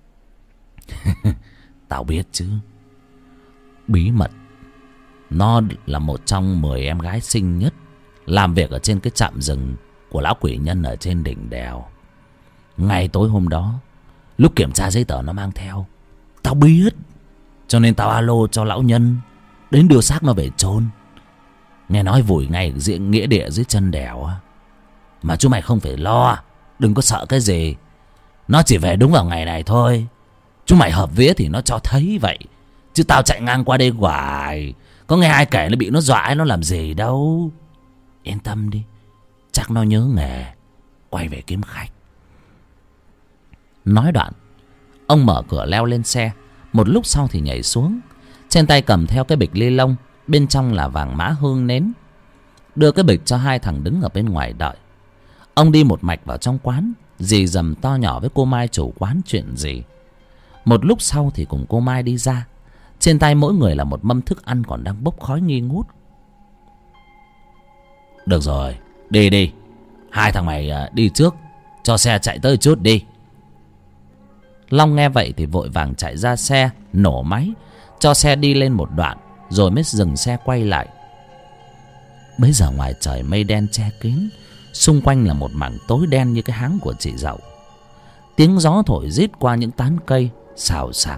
Tao biết chứ. Bí mật. Nó là một trong mười em gái xinh nhất làm việc ở trên cái trạm rừng của lão quỷ nhân ở trên đỉnh đèo. Ngày tối hôm đó, lúc kiểm tra giấy tờ nó mang theo, tao biết, cho nên tao alo cho lão nhân đến đưa xác nó về chôn. Nghe nói vùi ngay diện nghĩa địa dưới chân đèo. Mà chú mày không phải lo, đừng có sợ cái gì. Nó chỉ về đúng vào ngày này thôi. Chú mày hợp vía thì nó cho thấy vậy, chứ tao chạy ngang qua đây hoài, có nghe ai kể nó bị nó dọa nó làm gì đâu. Yên tâm đi, chắc nó nhớ nghề, quay về kiếm khách. Nói đoạn, ông mở cửa leo lên xe. Một lúc sau thì nhảy xuống. Trên tay cầm theo cái bịch ly lông, bên trong là vàng mã hương nến. Đưa cái bịch cho hai thằng đứng ở bên ngoài đợi. Ông đi một mạch vào trong quán, dì dầm to nhỏ với cô Mai chủ quán chuyện gì. Một lúc sau thì cùng cô Mai đi ra. Trên tay mỗi người là một mâm thức ăn còn đang bốc khói nghi ngút. Được rồi, đi đi. Hai thằng mày đi trước, cho xe chạy tới chút đi. Long nghe vậy thì vội vàng chạy ra xe, nổ máy, cho xe đi lên một đoạn, rồi mới dừng xe quay lại. Bấy giờ ngoài trời mây đen che kín, xung quanh là một mảng tối đen như cái háng của chị Dậu. Tiếng gió thổi rít qua những tán cây xào xạc.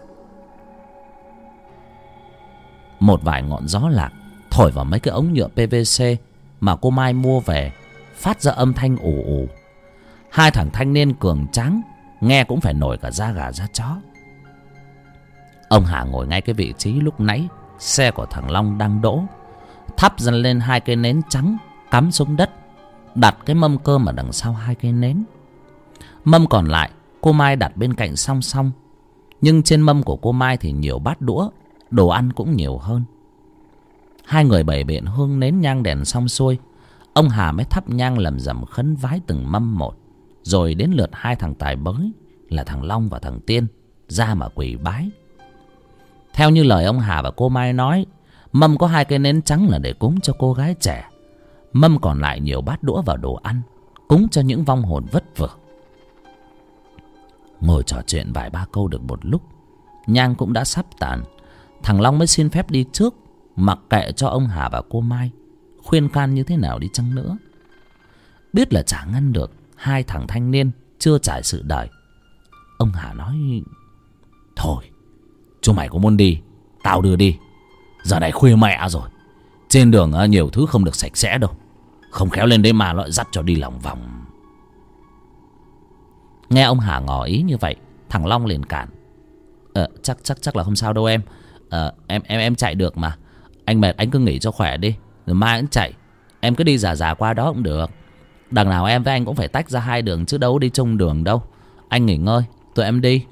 Một vài ngọn gió lạc thổi vào mấy cái ống nhựa pê vê xê mà cô Mai mua về, phát ra âm thanh ù ù. Hai thằng thanh niên cường tráng nghe cũng phải nổi cả da gà da chó. Ông Hà ngồi ngay cái vị trí lúc nãy xe của thằng Long đang đỗ, thắp dần lên hai cây nến trắng cắm xuống đất, đặt cái mâm cơm ở đằng sau hai cây nến. Mâm còn lại cô Mai đặt bên cạnh song song, nhưng trên mâm của cô Mai thì nhiều bát đũa, đồ ăn cũng nhiều hơn. Hai người bày biện hương nến nhang đèn xong xuôi, ông Hà mới thắp nhang lầm rầm khấn vái từng mâm một. Rồi đến lượt hai thằng tài bới là thằng Long và thằng Tiên ra mà quỳ bái. Theo như lời ông Hà và cô Mai nói, mâm có hai cây nến trắng là để cúng cho cô gái trẻ, mâm còn lại nhiều bát đũa và đồ ăn cúng cho những vong hồn vất vưởng. Ngồi trò chuyện vài ba câu được một lúc, nhang cũng đã sắp tàn. Thằng Long mới xin phép đi trước, mặc kệ cho ông Hà và cô Mai khuyên can như thế nào đi chăng nữa. Biết là chả ngăn được hai thằng thanh niên chưa trải sự đời, ông Hà nói: Thôi, chúng mày có muốn đi, tao đưa đi. Giờ này khuya mẹ rồi, trên đường nhiều thứ không được sạch sẽ đâu, không khéo lên đấy mà lại dắt cho đi lòng vòng. Nghe ông Hà ngỏ ý như vậy, thằng Long liền cản: ờ, chắc chắc chắc là không sao đâu em. Ờ, em em em chạy được mà. Anh mệt anh cứ nghỉ cho khỏe đi, rồi mai cũng chạy. Em cứ đi giả giả qua đó cũng được. Đằng nào em với anh cũng phải tách ra hai đường chứ đâu đi chung đường đâu. Anh nghỉ ngơi, tụi em đi.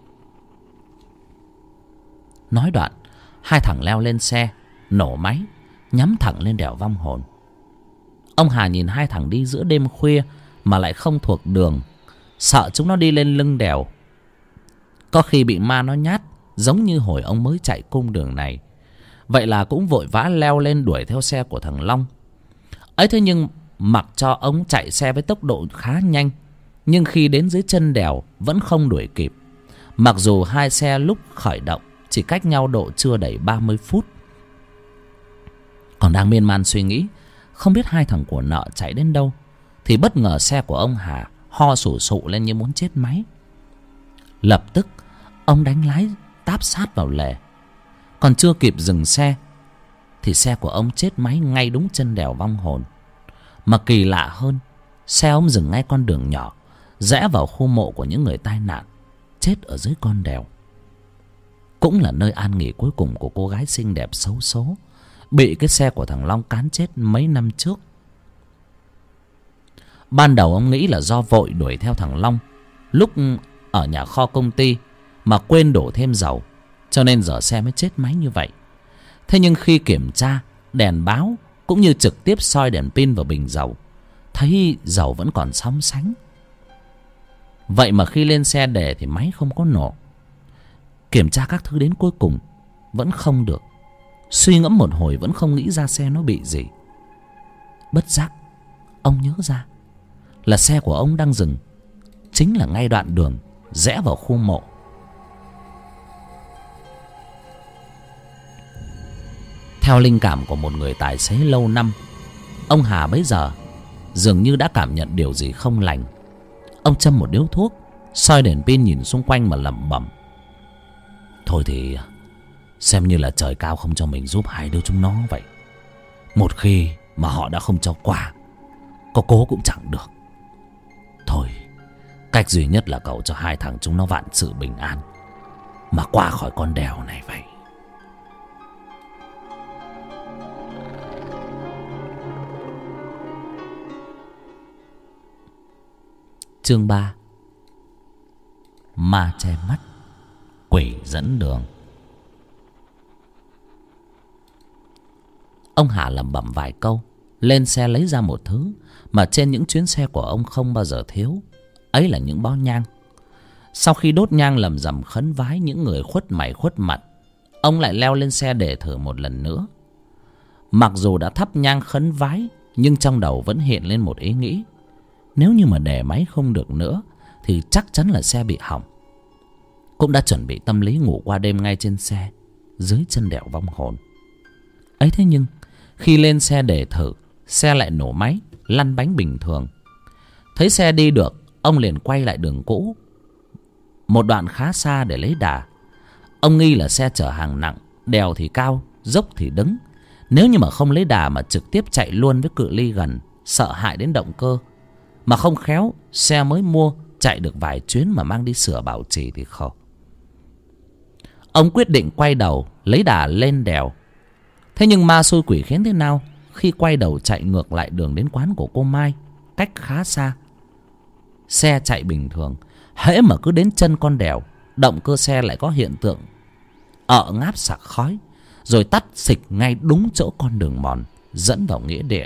Nói đoạn, hai thằng leo lên xe, nổ máy, nhắm thẳng lên đèo vong hồn. Ông Hà nhìn hai thằng đi giữa đêm khuya mà lại không thuộc đường, sợ chúng nó đi lên lưng đèo có khi bị ma nó nhát, giống như hồi ông mới chạy cung đường này. Vậy là cũng vội vã leo lên đuổi theo xe của thằng Long. Ấy thế nhưng mặc cho ông chạy xe với tốc độ khá nhanh, nhưng khi đến dưới chân đèo vẫn không đuổi kịp. Mặc dù hai xe lúc khởi động chỉ cách nhau độ chưa đầy ba mươi phút. Còn đang miên man suy nghĩ không biết hai thằng của nợ chạy đến đâu, thì bất ngờ xe của ông Hà ho sù sụ lên như muốn chết máy. Lập tức ông đánh lái táp sát vào lề. Còn chưa kịp dừng xe thì xe của ông chết máy ngay đúng chân đèo vong hồn. Mà kỳ lạ hơn, xe ông dừng ngay con đường nhỏ rẽ vào khu mộ của những người tai nạn chết ở dưới con đèo. Cũng là nơi an nghỉ cuối cùng của cô gái xinh đẹp xấu số bị cái xe của thằng Long cán chết mấy năm trước. Ban đầu ông nghĩ là do vội đuổi theo thằng Long lúc ở nhà kho công ty mà quên đổ thêm dầu, cho nên giờ xe mới chết máy như vậy. Thế nhưng khi kiểm tra đèn báo cũng như trực tiếp soi đèn pin vào bình dầu, thấy dầu vẫn còn sóng sánh. Vậy mà khi lên xe để thì máy không có nổ. Kiểm tra các thứ đến cuối cùng vẫn không được. Suy ngẫm một hồi vẫn không nghĩ ra xe nó bị gì. Bất giác ông nhớ ra là xe của ông đang dừng chính là ngay đoạn đường rẽ vào khu mộ. Theo linh cảm của một người tài xế lâu năm, ông Hà bấy giờ dường như đã cảm nhận điều gì không lành. Ông châm một điếu thuốc, soi đèn pin nhìn xung quanh mà lẩm bẩm: thôi thì xem như là trời cao không cho mình giúp hai đứa chúng nó vậy. Một khi mà họ đã không cho qua, có cố cũng chẳng được. Thôi, cách duy nhất là cầu cho hai thằng chúng nó vạn sự bình an mà qua khỏi con đèo này vậy. Chương ba. Ma che mắt, quỷ dẫn đường. Ông Hà lẩm bẩm vài câu, lên xe lấy ra một thứ mà trên những chuyến xe của ông không bao giờ thiếu. Ấy là những bó nhang. Sau khi đốt nhang lầm rầm khấn vái những người khuất mày khuất mặt, ông lại leo lên xe để thử một lần nữa. Mặc dù đã thắp nhang khấn vái, nhưng trong đầu vẫn hiện lên một ý nghĩ: nếu như mà để máy không được nữa thì chắc chắn là xe bị hỏng. Cũng đã chuẩn bị tâm lý ngủ qua đêm ngay trên xe, dưới chân đèo vong hồn. Ấy thế nhưng khi lên xe để thử, xe lại nổ máy, lăn bánh bình thường. Thấy xe đi được, ông liền quay lại đường cũ, một đoạn khá xa để lấy đà. Ông nghi là xe chở hàng nặng, đèo thì cao, dốc thì đứng. Nếu như mà không lấy đà mà trực tiếp chạy luôn với cự ly gần, sợ hại đến động cơ. Mà không khéo, xe mới mua chạy được vài chuyến mà mang đi sửa bảo trì thì khổ. Ông quyết định quay đầu lấy đà lên đèo. Thế nhưng ma xui quỷ khiến thế nào, khi quay đầu chạy ngược lại đường đến quán của cô Mai, cách khá xa. Xe chạy bình thường, hễ mà cứ đến chân con đèo, động cơ xe lại có hiện tượng ợ ngáp sặc khói, rồi tắt xịch ngay đúng chỗ con đường mòn dẫn vào nghĩa địa.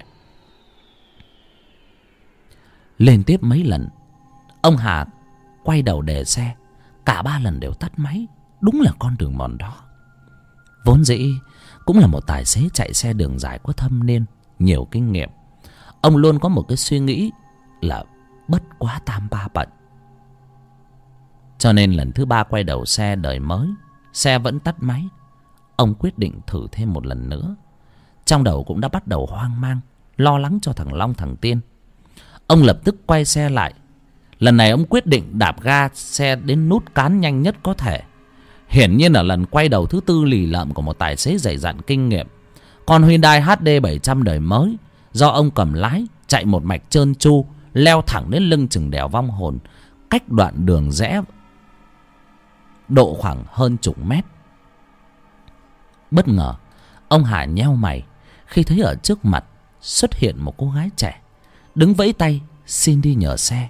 Liên tiếp mấy lần ông Hà quay đầu để xe, cả ba lần đều tắt máy. Đúng là con đường mòn đó. Vốn dĩ cũng là một tài xế chạy xe đường dài có thâm niên, nhiều kinh nghiệm, ông luôn có một cái suy nghĩ là bất quá tam ba bận. Cho nên lần thứ ba quay đầu xe đời mới, xe vẫn tắt máy. Ông quyết định thử thêm một lần nữa. Trong đầu cũng đã bắt đầu hoang mang, lo lắng cho thằng Long thằng Tiên. Ông lập tức quay xe lại. Lần này ông quyết định đạp ga xe đến nút cán nhanh nhất có thể. Hiển nhiên là lần quay đầu thứ tư lì lợm của một tài xế dày dặn kinh nghiệm. Con Hyundai H D bảy trăm đời mới, do ông cầm lái, chạy một mạch trơn tru, leo thẳng đến lưng chừng đèo vong hồn, cách đoạn đường rẽ độ khoảng hơn chục mét. Bất ngờ, ông Hà nheo mày khi thấy ở trước mặt xuất hiện một cô gái trẻ, đứng vẫy tay xin đi nhờ xe.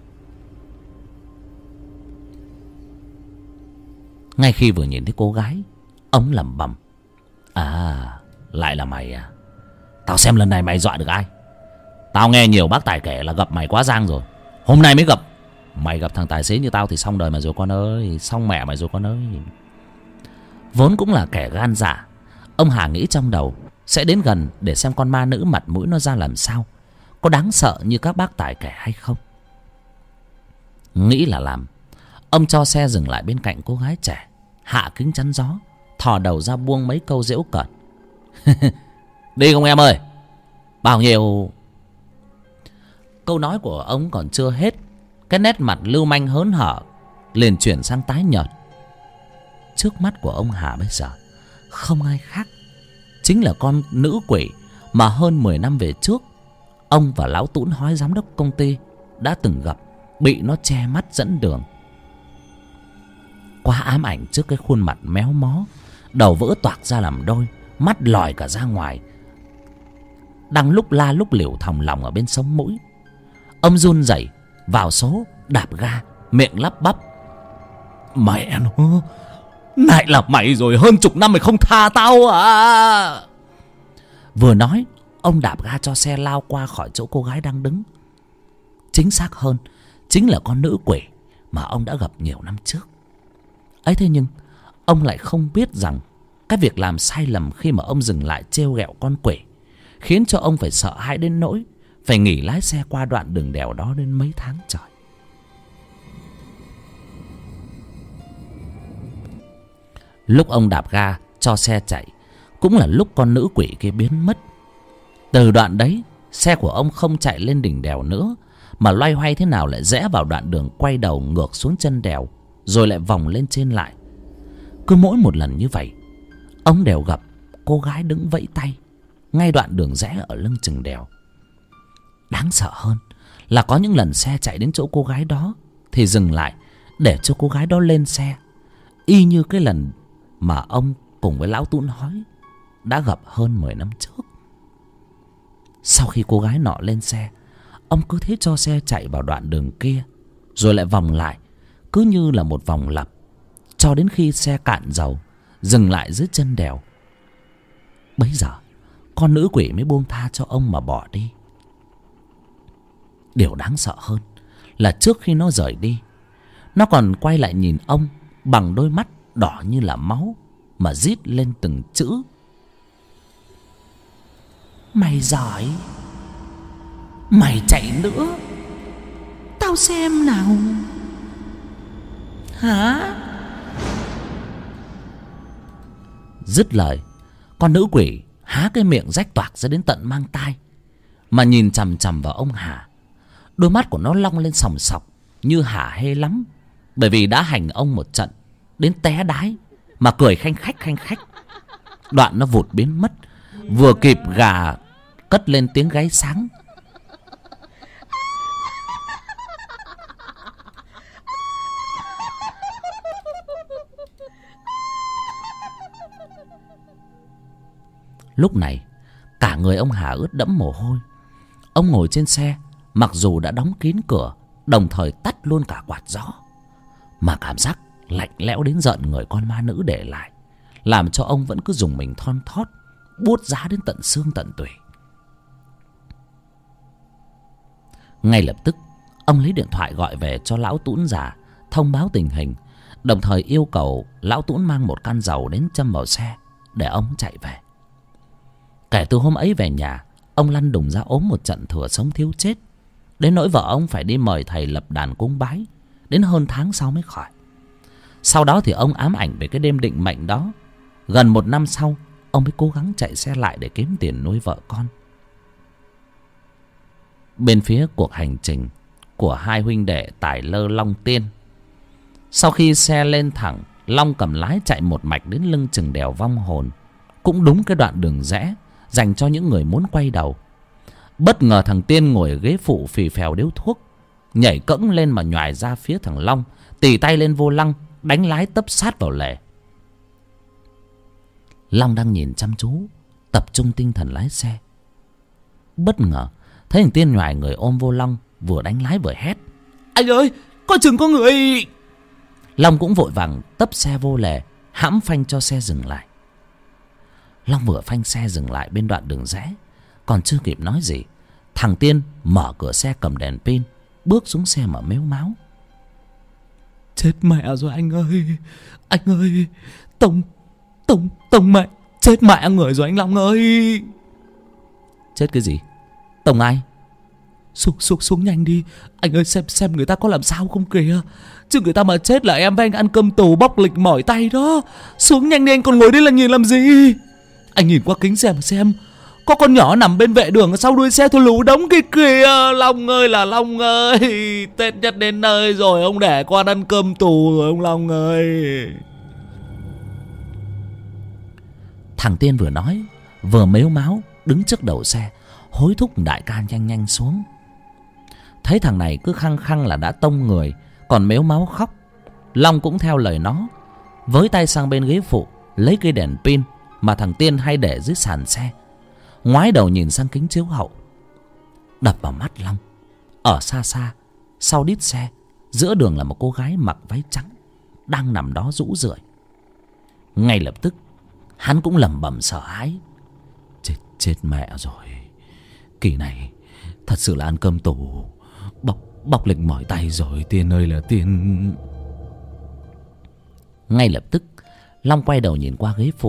Ngay khi vừa nhìn thấy cô gái, ông lẩm bẩm: à, lại là mày à? Tao xem lần này mày dọa được ai. Tao nghe nhiều bác tài kể là gặp mày quá giang rồi, hôm nay mới gặp. Mày gặp thằng tài xế như tao thì xong đời mày rồi con ơi, xong mẹ mày rồi con ơi. Vốn cũng là kẻ gan dạ, ông Hà nghĩ trong đầu sẽ đến gần để xem con ma nữ mặt mũi nó ra làm sao, có đáng sợ như các bác tài kể hay không. Nghĩ là làm, ông cho xe dừng lại bên cạnh cô gái trẻ, hạ kính chắn gió, thò đầu ra buông mấy câu giễu cợt. Đi không em ơi? Bao nhiêu? Câu nói của ông còn chưa hết, cái nét mặt lưu manh hớn hở liền chuyển sang tái nhợt. Trước mắt của ông Hà bây giờ không ai khác, chính là con nữ quỷ mà hơn mười năm về trước ông và lão Tũn Hói giám đốc công ty đã từng gặp, bị nó che mắt dẫn đường. Quá ám ảnh trước cái khuôn mặt méo mó, đầu vỡ toạc ra làm đôi, mắt lòi cả ra ngoài, đang lúc la lúc liều thòng lòng ở bên sống mũi. Ông run rẩy vào số, đạp ga, miệng lắp bắp: mẹ nó, lại là mày rồi, hơn chục năm mày không tha tao à? Vừa nói, ông đạp ga cho xe lao qua khỏi chỗ cô gái đang đứng. Chính xác hơn, chính là con nữ quỷ mà ông đã gặp nhiều năm trước. Ấy thế nhưng ông lại không biết rằng Cái việc làm sai lầm khi mà ông dừng lại trêu ghẹo con quỷ khiến cho ông phải sợ hãi đến nỗi phải nghỉ lái xe qua đoạn đường đèo đó đến mấy tháng trời. Lúc ông đạp ga cho xe chạy cũng là lúc con nữ quỷ kia biến mất. Từ đoạn đấy, xe của ông không chạy lên đỉnh đèo nữa, mà loay hoay thế nào lại rẽ vào đoạn đường quay đầu ngược xuống chân đèo, rồi lại vòng lên trên lại. Cứ mỗi một lần như vậy, ông đều gặp cô gái đứng vẫy tay ngay đoạn đường rẽ ở lưng chừng đèo. Đáng sợ hơn là có những lần xe chạy đến chỗ cô gái đó thì dừng lại để cho cô gái đó lên xe, y như cái lần mà ông cùng với lão Tún nói đã gặp hơn mười năm trước. Sau khi cô gái nọ lên xe, ông cứ thế cho xe chạy vào đoạn đường kia, rồi lại vòng lại, cứ như là một vòng lặp, cho đến khi xe cạn dầu dừng lại dưới chân đèo. Bấy giờ con nữ quỷ mới buông tha cho ông mà bỏ đi. Điều đáng sợ hơn là trước khi nó rời đi, nó còn quay lại nhìn ông bằng đôi mắt đỏ như là máu mà rít lên từng chữ: "Mày giỏi, mày chạy nữa, tao xem nào." "Hả?" Dứt lời, con nữ quỷ há cái miệng rách toạc ra đến tận mang tai mà nhìn chằm chằm vào ông Hà. Đôi mắt của nó long lên sòng sọc như hả hê lắm, bởi vì đã hành ông một trận đến té đái mà cười khanh khách khanh khách. Đoạn nó vụt biến mất, vừa kịp gà cất lên tiếng gáy sáng. Lúc này cả người ông Hà ướt đẫm mồ hôi. Ông ngồi trên xe, mặc dù đã đóng kín cửa, đồng thời tắt luôn cả quạt gió, mà cảm giác lạnh lẽo đến giận người con ma nữ để lại làm cho ông vẫn cứ dùng mình thon thót, buốt giá đến tận xương tận tủy. Ngay lập tức ông lấy điện thoại gọi về cho lão Tún già thông báo tình hình, đồng thời yêu cầu lão Tún mang một can dầu đến châm vào xe để ông chạy về. Kể từ hôm ấy về nhà, ông lăn đùng ra ốm một trận thừa sống thiếu chết, đến nỗi vợ ông phải đi mời thầy lập đàn cúng bái, đến hơn tháng sau mới khỏi. Sau đó thì ông ám ảnh về cái đêm định mệnh đó. Gần một năm sau, ông mới cố gắng chạy xe lại để kiếm tiền nuôi vợ con. Bên phía cuộc hành trình của hai huynh đệ Tài Lơ Long Tiên, sau khi xe lên thẳng, Long cầm lái chạy một mạch đến lưng chừng đèo Vong Hồn, cũng đúng cái đoạn đường rẽ dành cho những người muốn quay đầu. Bất ngờ thằng Tiên ngồi ở ghế phụ phì phèo điếu thuốc, nhảy cẫng lên mà nhoài ra phía thằng Long, tì tay lên vô lăng, đánh lái tấp sát vào lề. Long đang nhìn chăm chú, tập trung tinh thần lái xe. Bất ngờ thấy thằng Tiên nhoài người ôm vô lăng, vừa đánh lái vừa hét: "Anh ơi, coi chừng có người!" Long cũng vội vàng tấp xe vô lề, hãm phanh cho xe dừng lại. Long vừa phanh xe dừng lại bên đoạn đường rẽ, còn chưa kịp nói gì, thằng Tiên mở cửa xe cầm đèn pin, bước xuống xe mà mếu máo: "Chết mẹ rồi anh ơi, anh ơi, tông, tông, tông mẹ, chết mẹ người rồi anh Long ơi." "Chết cái gì? Tông ai?" Xuống, xuống, xuống nhanh đi, anh ơi, xem xem người ta có làm sao không kìa. Chứ người ta mà chết là em với anh ăn cơm tù bóc lịch mỏi tay đó. Xuống nhanh đi, anh còn ngồi đây là nhìn làm gì? Anh nhìn qua kính xem xem, có con nhỏ nằm bên vệ đường sau đuôi xe thù lù đống kia kìa. Long ơi là Long ơi, Tết nhất đến nơi rồi, ông để con ăn cơm tù rồi ông Long ơi." Thằng Tiên vừa nói vừa mếu máo đứng trước đầu xe, hối thúc đại ca nhanh nhanh xuống. Thấy thằng này cứ khăng khăng là đã tông người, còn mếu máu khóc, Long cũng theo lời nó, với tay sang bên ghế phụ lấy cây đèn pin mà thằng Tiên hay để dưới sàn xe, ngoái đầu nhìn sang kính chiếu hậu. Đập vào mắt Long, ở xa xa sau đít xe, giữa đường là một cô gái mặc váy trắng đang nằm đó rũ rượi. Ngay lập tức hắn cũng lẩm bẩm sợ hãi: Chết chết mẹ rồi, kỳ này thật sự là ăn cơm tù, bọc bọc lịch mỏi tay rồi, Tiên ơi là Tiên. Ngay lập tức Long quay đầu nhìn qua ghế phụ,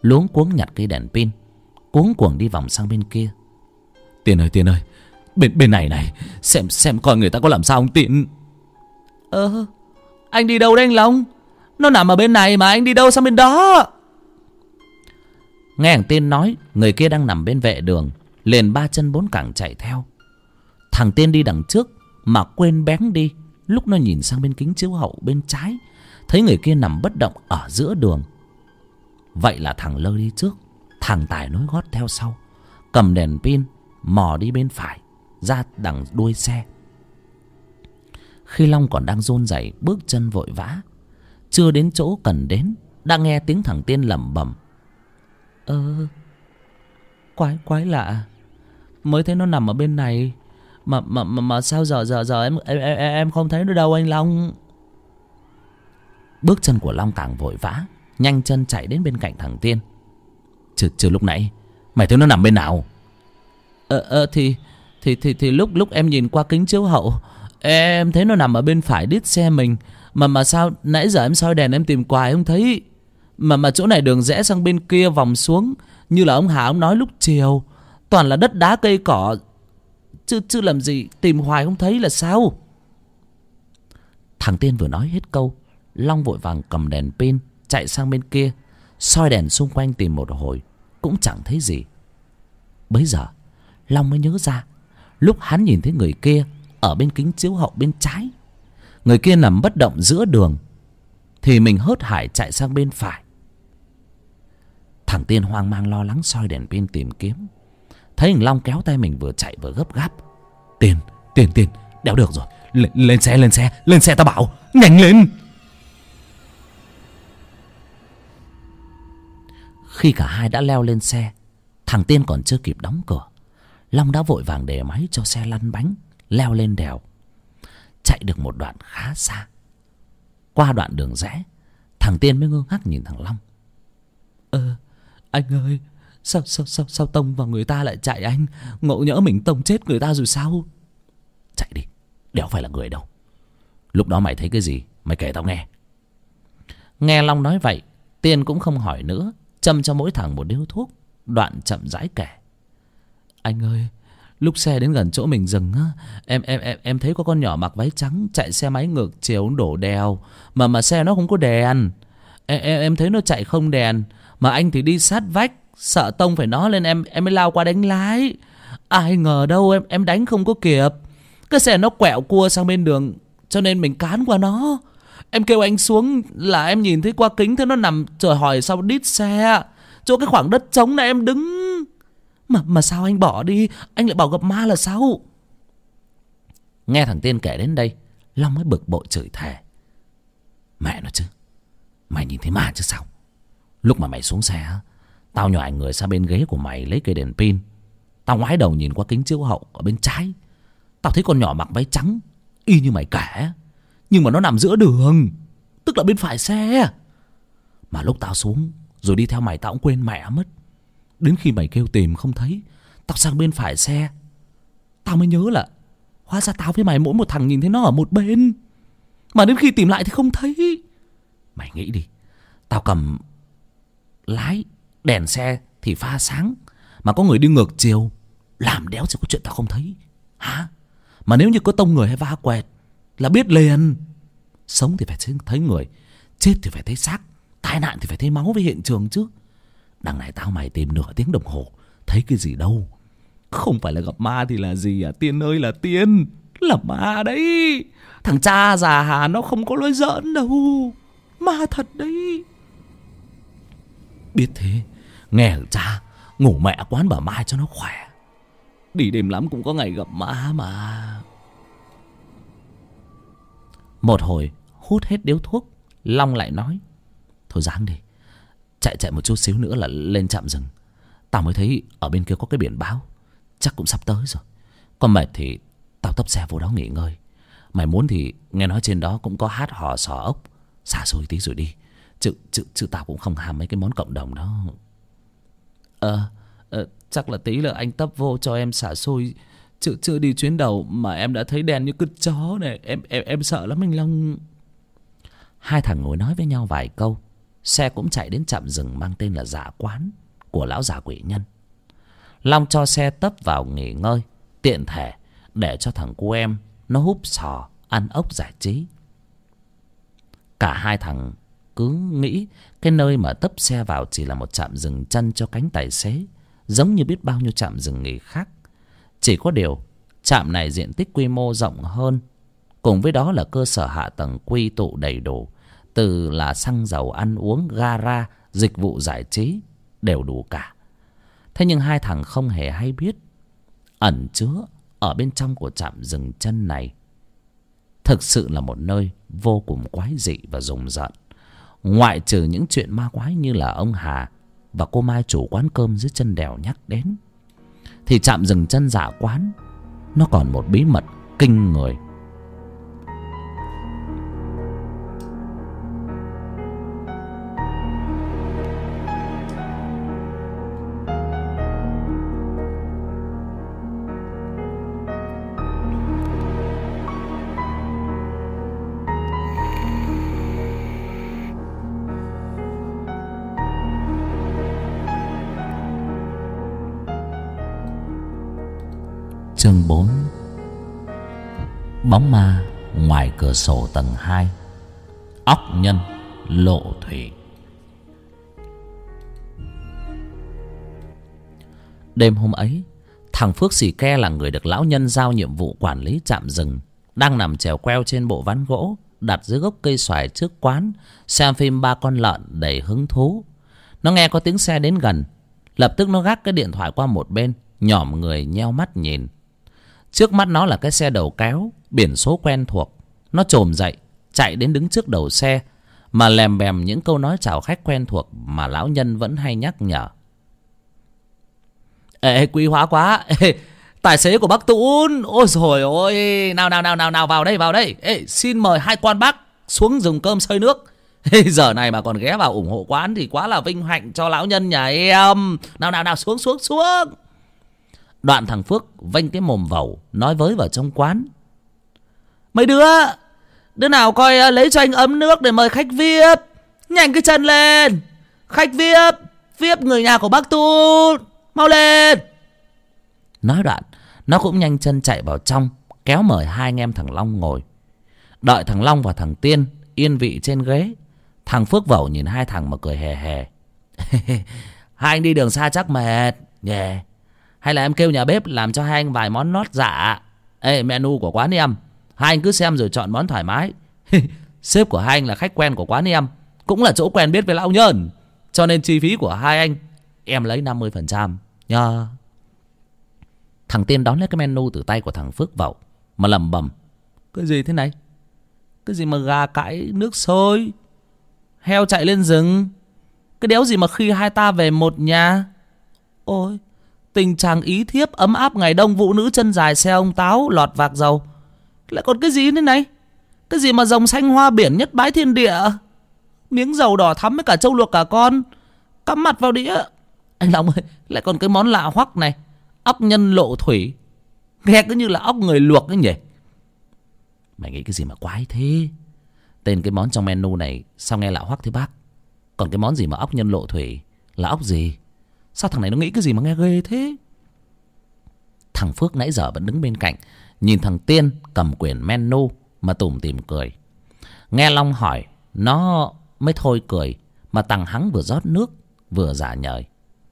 luống cuống nhặt cây đèn pin, cuống cuồng đi vòng sang bên kia. Tiên ơi, Tiên ơi, bên bên này này, xem xem coi người ta có làm sao không Tiên. Ờ, anh đi đâu đấy anh Long? Nó nằm ở bên này mà anh đi đâu sang bên đó? Nghe thằng Tiên nói, người kia đang nằm bên vệ đường, liền ba chân bốn cẳng chạy theo. Thằng Tiên đi đằng trước mà quên bén đi, lúc nó nhìn sang bên kính chiếu hậu bên trái, thấy người kia nằm bất động ở giữa đường. Vậy là thằng Lơ đi trước, thằng Tài nối gót theo sau, cầm đèn pin mò đi bên phải ra đằng đuôi xe. Khi Long còn đang run rẩy bước chân vội vã, chưa đến chỗ cần đến, đã nghe tiếng thằng Tiên lẩm bẩm: Ờ, quái quái lạ, mới thấy nó nằm ở bên này mà mà mà, mà sao giờ giờ giờ em em em em không thấy nó đâu anh Long. Bước chân của Long càng vội vã, nhanh chân chạy đến bên cạnh thằng Tiên. Chứ, chứ lúc nãy mày thấy nó nằm bên nào? Ờ ờ thì thì thì thì lúc lúc em nhìn qua kính chiếu hậu, em thấy nó nằm ở bên phải đít xe mình, mà mà sao nãy giờ em soi đèn em tìm hoài không thấy. Mà mà chỗ này đường rẽ sang bên kia vòng xuống, như là ông Hà ông nói lúc chiều, toàn là đất đá cây cỏ, chứ chứ làm gì tìm hoài không thấy là sao? Thằng Tiên vừa nói hết câu, Long vội vàng cầm đèn pin chạy sang bên kia, soi đèn xung quanh tìm một hồi cũng chẳng thấy gì. Bấy giờ Long mới nhớ ra, lúc hắn nhìn thấy người kia ở bên kính chiếu hậu bên trái, người kia nằm bất động giữa đường, thì mình hớt hải chạy sang bên phải. Thằng Tiên hoang mang lo lắng soi đèn pin tìm kiếm, thấy thằng Long kéo tay mình vừa chạy vừa gấp gáp: Tiên, Tiên, Tiên, đéo được rồi, lên, lên xe, lên xe, lên xe tao bảo, nhanh lên. Khi cả hai đã leo lên xe, thằng Tiên còn chưa kịp đóng cửa, Long đã vội vàng để máy cho xe lăn bánh leo lên đèo. Chạy được một đoạn khá xa, qua đoạn đường rẽ, thằng Tiên mới ngơ ngác nhìn thằng Long. Ờ, anh ơi, sao sao sao sao tông vào người ta lại chạy anh? Ngộ nhỡ mình tông chết người ta rồi sao? Chạy đi, đéo phải là người đâu. Lúc đó mày thấy cái gì, mày kể tao nghe. Nghe Long nói vậy, Tiên cũng không hỏi nữa, châm cho mỗi thằng một điếu thuốc, đoạn chậm rãi kể. Anh ơi, lúc xe đến gần chỗ mình dừng á, em em em em thấy có con nhỏ mặc váy trắng chạy xe máy ngược chiều đổ đèo, mà mà xe nó không có đèn. Em em em thấy nó chạy không đèn, mà anh thì đi sát vách, sợ tông phải nó lên em em mới lao qua đánh lái. Ai ngờ đâu em em đánh không có kịp, cái xe nó quẹo cua sang bên đường, cho nên mình cán qua nó. Em kêu anh xuống là em nhìn thấy qua kính thấy nó nằm chờ hỏi sau đít xe, chỗ cái khoảng đất trống này em đứng. Mà mà sao anh bỏ đi, anh lại bảo gặp ma là sao? Nghe thằng Tiên kể đến đây, Long mới bực bội chửi thề: Mẹ nó chứ, mày nhìn thấy ma chứ sao? Lúc mà mày xuống xe, tao nhòi người sang bên ghế của mày lấy cây đèn pin, tao ngoái đầu nhìn qua kính chiếu hậu ở bên trái, tao thấy con nhỏ mặc váy trắng y như mày kể, nhưng mà nó nằm giữa đường, tức là bên phải xe. Mà lúc tao xuống rồi đi theo mày, tao cũng quên mẹ mất. Đến khi mày kêu tìm không thấy, tao sang bên phải xe, tao mới nhớ là hóa ra tao với mày mỗi một thằng nhìn thấy nó ở một bên, mà đến khi tìm lại thì không thấy. Mày nghĩ đi, tao cầm lái, đèn xe thì pha sáng, mà có người đi ngược chiều, làm đéo gì có chuyện tao không thấy hả? Mà nếu như có tông người hay va quẹt là biết liền. Sống thì phải thấy người, chết thì phải thấy xác, tai nạn thì phải thấy máu với hiện trường chứ. Đằng này tao mày tìm nửa tiếng đồng hồ, thấy cái gì đâu. Không phải là gặp ma thì là gì à? Tiên ơi là Tiên, là ma đấy. Thằng cha già Hà nó không có nói giỡn đâu, ma thật đấy. Biết thế, nghe thằng cha ngủ mẹ quán bà Mai cho nó khỏe. Đi đêm lắm cũng có ngày gặp ma mà. Một hồi hút hết điếu thuốc, Long lại nói: Thôi ráng đi, chạy chạy một chút xíu nữa là lên trạm rừng. Tao mới thấy ở bên kia có cái biển báo, chắc cũng sắp tới rồi. Còn mệt thì tao tấp xe vô đó nghỉ ngơi. Mày muốn thì nghe nói trên đó cũng có hát hò sò ốc, xa xôi tí rồi đi. Chứ, chứ, chứ tao cũng không ham mấy cái món cộng đồng đó. Ờ, ờ chắc là tí là anh tấp vô cho em xả xôi. Chứ chưa đi chuyến đầu mà em đã thấy đen như cứt chó này. Em em em sợ lắm anh Long. Hai thằng ngồi nói với nhau vài câu, xe cũng chạy đến trạm rừng mang tên là Dạ Quán của lão già quỷ nhân. Long cho xe tấp vào nghỉ ngơi, tiện thể để cho thằng cu em nó húp sò ăn ốc giải trí. Cả hai thằng cứ nghĩ cái nơi mà tấp xe vào chỉ là một trạm dừng chân cho cánh tài xế, giống như biết bao nhiêu trạm dừng nghỉ khác. Chỉ có điều trạm này diện tích quy mô rộng hơn, cùng với đó là cơ sở hạ tầng quy tụ đầy đủ, từ là xăng dầu, ăn uống, gara, dịch vụ giải trí đều đủ cả. Thế nhưng hai thằng không hề hay biết, ẩn chứa ở bên trong của trạm dừng chân này thực sự là một nơi vô cùng quái dị và rùng rợn. Ngoại trừ những chuyện ma quái như là ông Hà và cô Mai chủ quán cơm dưới chân đèo nhắc đến, thì trạm dừng chân Dạ Quán nó còn một bí mật kinh người. Chương bốn. Bóng ma ngoài cửa sổ tầng hai. Óc nhân lộ thủy. Đêm hôm ấy, thằng Phước xì ke là người được lão nhân giao nhiệm vụ quản lý trạm rừng, đang nằm chèo queo trên bộ ván gỗ đặt dưới gốc cây xoài trước quán, xem phim Ba Con Lợn đầy hứng thú. Nó nghe có tiếng xe đến gần, lập tức nó gác cái điện thoại qua một bên, nhỏm người nheo mắt nhìn. Trước mắt nó là cái xe đầu kéo, biển số quen thuộc. Nó chồm dậy, chạy đến đứng trước đầu xe, mà lèm bèm những câu nói chào khách quen thuộc mà lão nhân vẫn hay nhắc nhở. Ê, quý hóa quá. Ê, tài xế của bác Tún. Ôi dồi ôi, nào nào nào nào nào vào đây, vào đây. Ê, xin mời hai quan bác xuống dùng cơm xơi nước. Ê, giờ này mà còn ghé vào ủng hộ quán thì quá là vinh hạnh cho lão nhân nhà em. Nào nào nào, xuống xuống xuống. Đoạn thằng Phước vênh cái mồm vẩu nói với vào trong quán. Mấy đứa, đứa nào coi lấy cho anh ấm nước để mời khách vi ai pi. Nhanh cái chân lên. Khách vi ai pi, vi ai pi người nhà của bác Tún, mau lên. Nói đoạn, nó cũng nhanh chân chạy vào trong, kéo mời hai anh em thằng Long ngồi. Đợi thằng Long và thằng Tiên yên vị trên ghế, thằng Phước vẩu nhìn hai thằng mà cười hề hề. Hai anh đi đường xa chắc mệt nhỉ, yeah. Hay là em kêu nhà bếp làm cho hai anh vài món nót dạ. Ê, menu của quán em hai anh cứ xem rồi chọn món thoải mái. Sếp của hai anh là khách quen của quán em, cũng là chỗ quen biết với lão nhân, cho nên chi phí của hai anh em lấy năm mươi phần trăm nha. Thằng Tiên đón lấy cái menu từ tay của thằng Phước vẩu mà lẩm bẩm. Cái gì thế này? Cái gì mà gà cãi nước sôi, heo chạy lên rừng, cái đéo gì mà khi hai ta về một nhà. Ôi, tình chàng ý thiếp ấm áp ngày đông, phụ nữ chân dài xe ông táo lọt vạc dầu. Lại còn cái gì thế này? Cái gì mà rồng xanh hoa biển nhất bái thiên địa, miếng dầu đỏ thắm với cả trâu luộc cả con, cắm mặt vào đĩa. Anh Long ơi, lại còn cái món lạ hoắc này, ốc nhân lộ thủy, nghe cứ như là ốc người luộc ấy nhỉ. Mày nghĩ cái gì mà quái thế? Tên cái món trong menu này sao nghe lạ hoắc thế bác? Còn cái món gì mà ốc nhân lộ thủy là ốc gì? Sao thằng này nó nghĩ cái gì mà nghe ghê thế? Thằng Phước nãy giờ vẫn đứng bên cạnh, nhìn thằng Tiên cầm quyển menu mà tủm tỉm cười. Nghe Long hỏi, nó mới thôi cười, mà thằng hắn vừa rót nước vừa giả nhời.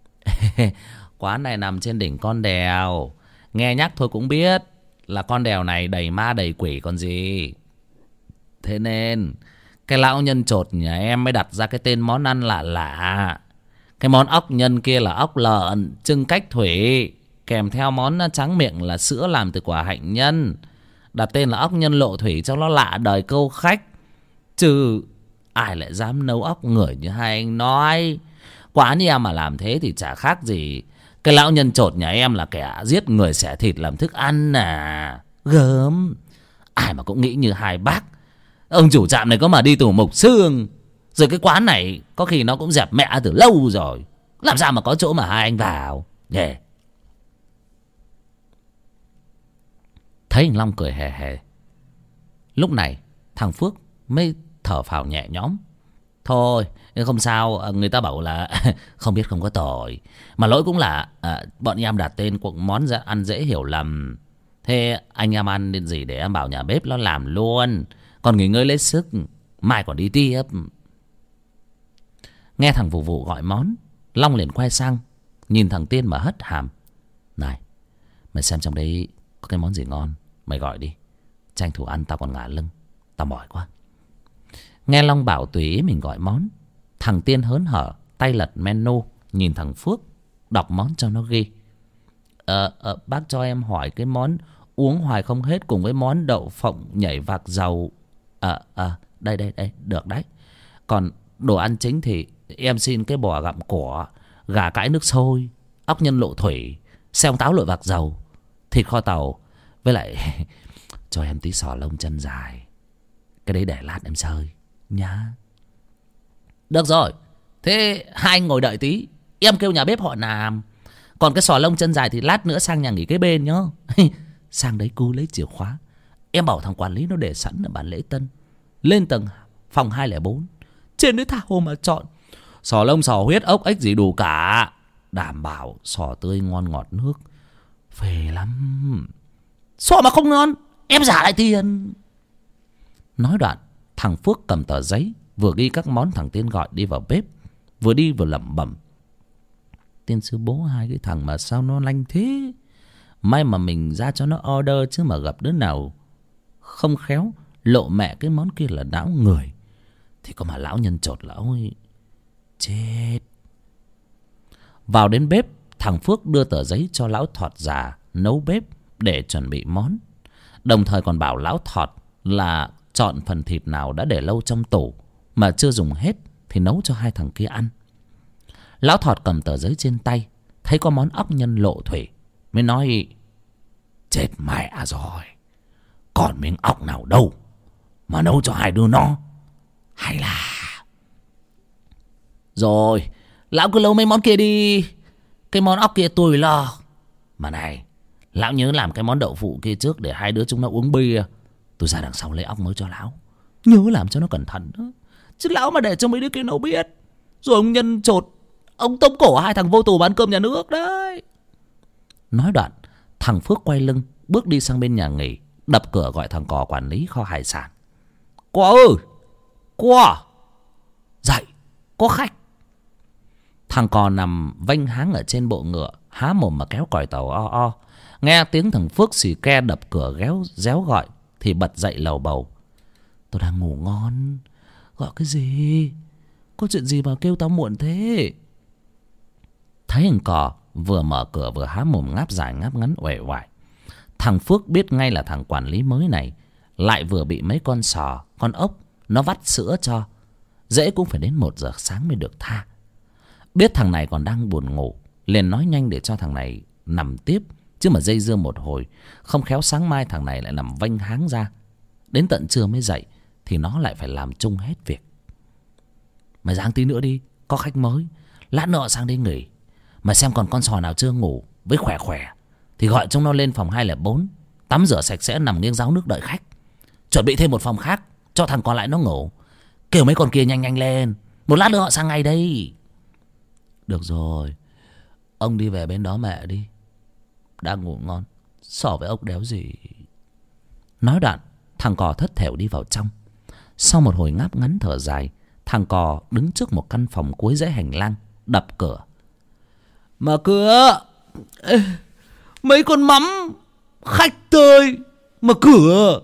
Quán này nằm trên đỉnh con đèo, nghe nhắc thôi cũng biết là con đèo này đầy ma đầy quỷ còn gì. Thế nên cái lão nhân chột nhà em mới đặt ra cái tên món ăn lạ lạ. Cái món ốc nhân kia là ốc lợn trưng cách thủy, kèm theo món tráng miệng là sữa làm từ quả hạnh nhân. Đặt tên là ốc nhân lộ thủy cho nó lạ đời câu khách. Chứ ai lại dám nấu ốc ngửi như hai anh nói. Quán như em mà làm thế thì chả khác gì cái lão nhân chột nhà em là kẻ giết người xẻ thịt làm thức ăn à. Gớm. Ai mà cũng nghĩ như hai bác. Ông chủ trạm này có mà đi tù mục xương, rồi cái quán này có khi nó cũng dẹp mẹ từ lâu rồi, làm sao mà có chỗ mà hai anh vào nhỉ. Yeah. Thấy anh Long cười hề hề, lúc này thằng Phước mới thở phào nhẹ nhõm. Thôi không sao, người ta bảo là không biết không có tội. Mà lỗi cũng là à, bọn em đặt tên của món ra ăn dễ hiểu lầm. Thế anh em ăn đến gì để em bảo nhà bếp nó làm luôn. Còn nghỉ ngơi lấy sức, mai còn đi tiếp. Nghe thằng Vụ Vụ gọi món, Long liền quay sang nhìn thằng Tiên mà hất hàm. Này, mày xem trong đấy có cái món gì ngon, mày gọi đi. Tranh thủ ăn tao còn ngả lưng, tao mỏi quá. Nghe Long bảo tùy ý mình gọi món, thằng Tiên hớn hở tay lật menu, nhìn thằng Phước đọc món cho nó ghi. Ờ, ờ bác cho em hỏi cái món uống hoài không hết cùng với món đậu phộng nhảy vạc dầu. Ờ, ờ, đây đây đây, được đấy. Còn đồ ăn chính thì em xin cái bò gặm cỏ, gà cãi nước sôi, ốc nhân lộ thủy, xeo táo lội vạc dầu, thịt kho tàu, với lại cho em tí sò lông chân dài. Cái đấy để lát em sơi nhá. Được rồi, thế hai anh ngồi đợi tí, em kêu nhà bếp họ làm. Còn cái sò lông chân dài thì lát nữa sang nhà nghỉ cái bên nhá. Sang đấy cứ lấy chìa khóa, em bảo thằng quản lý nó để sẵn ở bàn lễ tân. Lên tầng phòng hai không bốn, trên đấy tha hồ mà chọn. Sò lông, sò huyết, ốc ếch gì đủ cả. Đảm bảo sò tươi ngon ngọt nước, phê lắm. Sò mà không ngon em trả lại tiền. Nói đoạn thằng Phước cầm tờ giấy vừa ghi các món thằng Tiên gọi đi vào bếp, vừa đi vừa lẩm bẩm. Tiên sư bố hai cái thằng mà sao nó lanh thế. May mà mình ra cho nó order, chứ mà gặp đứa nào không khéo lộ mẹ cái món kia là não người thì có mà lão nhân chột lão ấy chết. Vào đến bếp, thằng Phước đưa tờ giấy cho lão Thọt già nấu bếp để chuẩn bị món, đồng thời còn bảo lão Thọt là chọn phần thịt nào đã để lâu trong tủ mà chưa dùng hết thì nấu cho hai thằng kia ăn. Lão Thọt cầm tờ giấy trên tay, thấy có món ốc nhân lộ thủy mới nói: chết mẹ rồi, còn miếng ốc nào đâu mà nấu cho hai đứa nó. Hay là rồi, lão cứ nấu mấy món kia đi, cái món ốc kia tôi lo. Mà này, lão nhớ làm cái món đậu phụ kia trước để hai đứa chúng nó uống bia. Tôi ra đằng sau lấy ốc mới cho lão. Nhớ làm cho nó cẩn thận đó, chứ lão mà để cho mấy đứa kia nó biết, rồi ông nhân chột, ông tống cổ hai thằng vô tù bán cơm nhà nước đấy. Nói đoạn thằng Phước quay lưng bước đi sang bên nhà nghỉ, đập cửa gọi thằng Cò quản lý kho hải sản. Cò ơi, Cò dậy, có khách. Thằng Cò nằm vênh háng ở trên bộ ngựa, há mồm mà kéo còi tàu o o. Nghe tiếng thằng Phước xì ke đập cửa réo réo gọi thì bật dậy lầu bầu. Tôi đang ngủ ngon, gọi cái gì? Có chuyện gì mà kêu tao muộn thế? Thấy thằng Cò vừa mở cửa vừa há mồm ngáp dài ngáp ngắn uể oải, thằng Phước biết ngay là thằng quản lý mới này lại vừa bị mấy con sò, con ốc nó vắt sữa cho, dễ cũng phải đến một giờ sáng mới được tha. Biết thằng này còn đang buồn ngủ, liền nói nhanh để cho thằng này nằm tiếp, chứ mà dây dưa một hồi không khéo sáng mai thằng này lại nằm vênh háng ra, đến tận trưa mới dậy thì nó lại phải làm chung hết việc. Mày ráng tí nữa đi, có khách mới, lát nữa sang đây nghỉ. Mà xem còn con sò nào chưa ngủ với khỏe khỏe thì gọi chúng nó lên phòng hai không bốn, tắm rửa sạch sẽ nằm nghiêng ráo nước đợi khách. Chuẩn bị thêm một phòng khác cho thằng còn lại nó ngủ. Kêu mấy con kia nhanh nhanh lên, một lát nữa họ sang ngay đây. Được rồi, ông đi về bên đó mẹ đi, đang ngủ ngon, sò với ốc đéo gì. Nói đoạn thằng Cò thất thểu đi vào trong. Sau một hồi ngáp ngắn thở dài, thằng Cò đứng trước một căn phòng cuối dãy hành lang, đập cửa. Mở cửa, mấy con mắm khách tơi, mở cửa.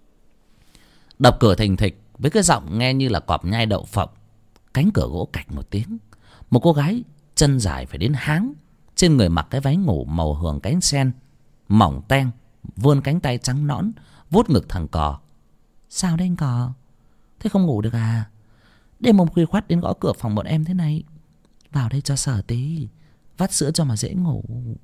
Đập cửa thình thịch với cái giọng nghe như là cọp nhai đậu phộng. Cánh cửa gỗ cạch một tiếng. Một cô gái chân dài phải đến háng, trên người mặc cái váy ngủ màu hường cánh sen mỏng teng, vươn cánh tay trắng nõn vuốt ngực thằng Cò. Sao đây anh Cò, thế không ngủ được à? Đêm hôm khuya khoắt đến gõ cửa phòng bọn em thế này. Vào đây cho sờ tí, vắt sữa cho mà dễ ngủ.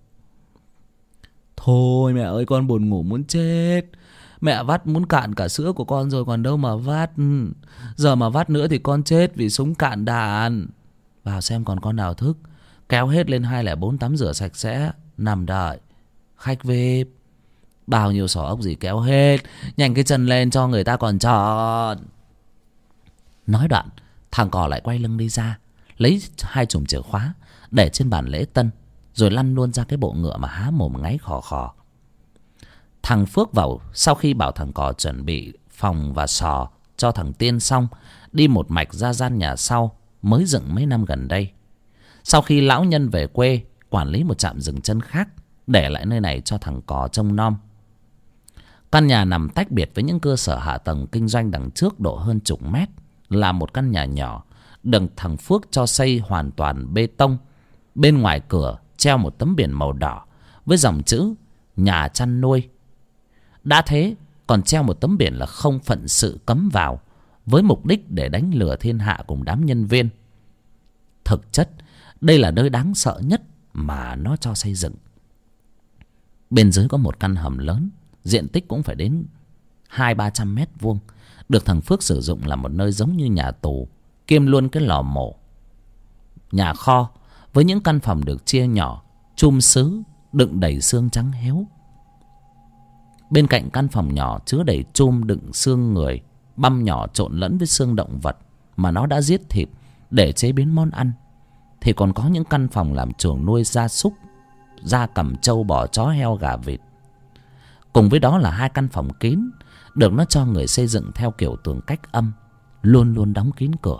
Thôi mẹ ơi, con buồn ngủ muốn chết. Mẹ vắt muốn cạn cả sữa của con rồi còn đâu mà vắt. Giờ mà vắt nữa thì con chết vì súng cạn đạn. Vào xem còn con nào thức, kéo hết lên hai không bốn tắm rửa sạch sẽ, nằm đợi khách về. Bao nhiêu sò ốc gì kéo hết, nhanh cái chân lên cho người ta còn chọn. Nói đoạn Thằng cò lại quay lưng đi ra, lấy hai chùm chìa khóa để trên bàn lễ tân, rồi lăn luôn ra cái bộ ngựa mà há mồm ngáy khò khò. Thằng Phước vào sau khi bảo thằng cò chuẩn bị phòng và sò cho thằng Tiên xong, đi một mạch ra gian nhà sau mới dựng mấy năm gần đây. Sau khi lão nhân về quê quản lý một trạm dừng chân khác, để lại nơi này cho thằng cò trông nom. Căn nhà nằm tách biệt với những cơ sở hạ tầng kinh doanh đằng trước độ hơn chục mét, là một căn nhà nhỏ được thằng Phước cho xây hoàn toàn bê tông. Bên ngoài cửa treo một tấm biển màu đỏ với dòng chữ nhà chăn nuôi. Đã thế còn treo một tấm biển là không phận sự cấm vào, với mục đích để đánh lừa thiên hạ cùng đám nhân viên. Thực chất đây là nơi đáng sợ nhất mà nó cho xây dựng. Bên dưới có một căn hầm lớn, diện tích cũng phải đến hai ba trăm mét vuông, được thằng Phước sử dụng là một nơi giống như nhà tù, kiêm luôn cái lò mổ, nhà kho, với những căn phòng được chia nhỏ, chum sứ đựng đầy xương trắng héo. Bên cạnh căn phòng nhỏ chứa đầy chum đựng xương người, băm nhỏ trộn lẫn với xương động vật mà nó đã giết thịt để chế biến món ăn, thì còn có những căn phòng làm chuồng nuôi gia súc, gia cầm, trâu bò, chó heo, gà vịt. Cùng với đó là hai căn phòng kín, được nó cho người xây dựng theo kiểu tường cách âm, luôn luôn đóng kín cửa.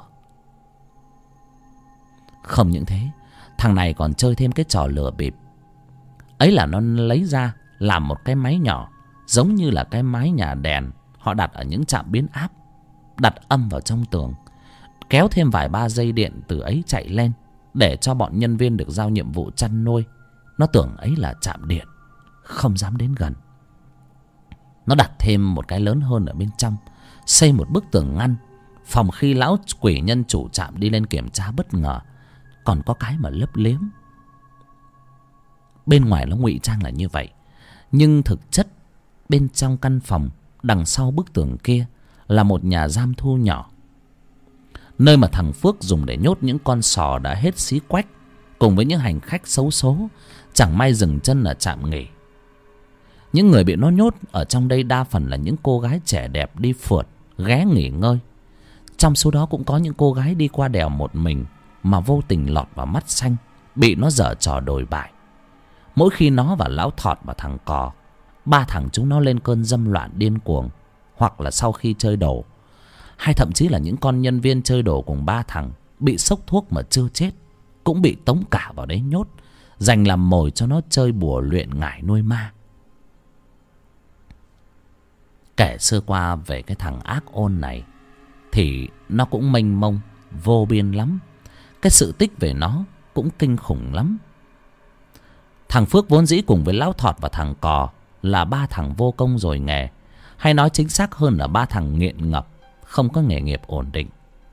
Không những thế, thằng này còn chơi thêm cái trò lừa bịp. Ấy là nó lấy ra làm một cái máy nhỏ, giống như là cái máy nhà đèn họ đặt ở những trạm biến áp, đặt âm vào trong tường, kéo thêm vài ba dây điện từ ấy chạy lên, để cho bọn nhân viên được giao nhiệm vụ chăn nuôi nó tưởng ấy là trạm điện, không dám đến gần. Nó đặt thêm một cái lớn hơn ở bên trong, xây một bức tường ngăn, phòng khi lão quỷ nhân chủ trạm đi lên kiểm tra bất ngờ còn có cái mà lấp liếm. Bên ngoài nó ngụy trang là như vậy, nhưng thực chất bên trong căn phòng đằng sau bức tường kia là một nhà giam thu nhỏ, nơi mà thằng Phước dùng để nhốt những con sò đã hết xí quách, cùng với những hành khách xấu số chẳng may dừng chân ở trạm nghỉ. Những người bị nó nhốt ở trong đây đa phần là những cô gái trẻ đẹp đi phượt, ghé nghỉ ngơi. Trong số đó cũng có những cô gái đi qua đèo một mình mà vô tình lọt vào mắt xanh, bị nó giở trò đồi bại. Mỗi khi nó và lão Thọt và thằng Cò, ba thằng chúng nó lên cơn dâm loạn điên cuồng, hoặc là sau khi chơi đồ, hay thậm chí là những con nhân viên chơi đồ cùng ba thằng bị sốc thuốc mà chưa chết, cũng bị tống cả vào đấy nhốt, dành làm mồi cho nó chơi bùa luyện ngải nuôi ma. Kể sơ qua về cái thằng ác ôn này thì nó cũng mênh mông vô biên lắm. Cái sự tích về nó cũng kinh khủng lắm. Thằng Phước vốn dĩ cùng với lão Thọt và thằng Cò là ba thằng vô công rồi nghề, hay nói chính xác hơn là ba thằng nghiện ngập, không có nghề nghiệp ổn định.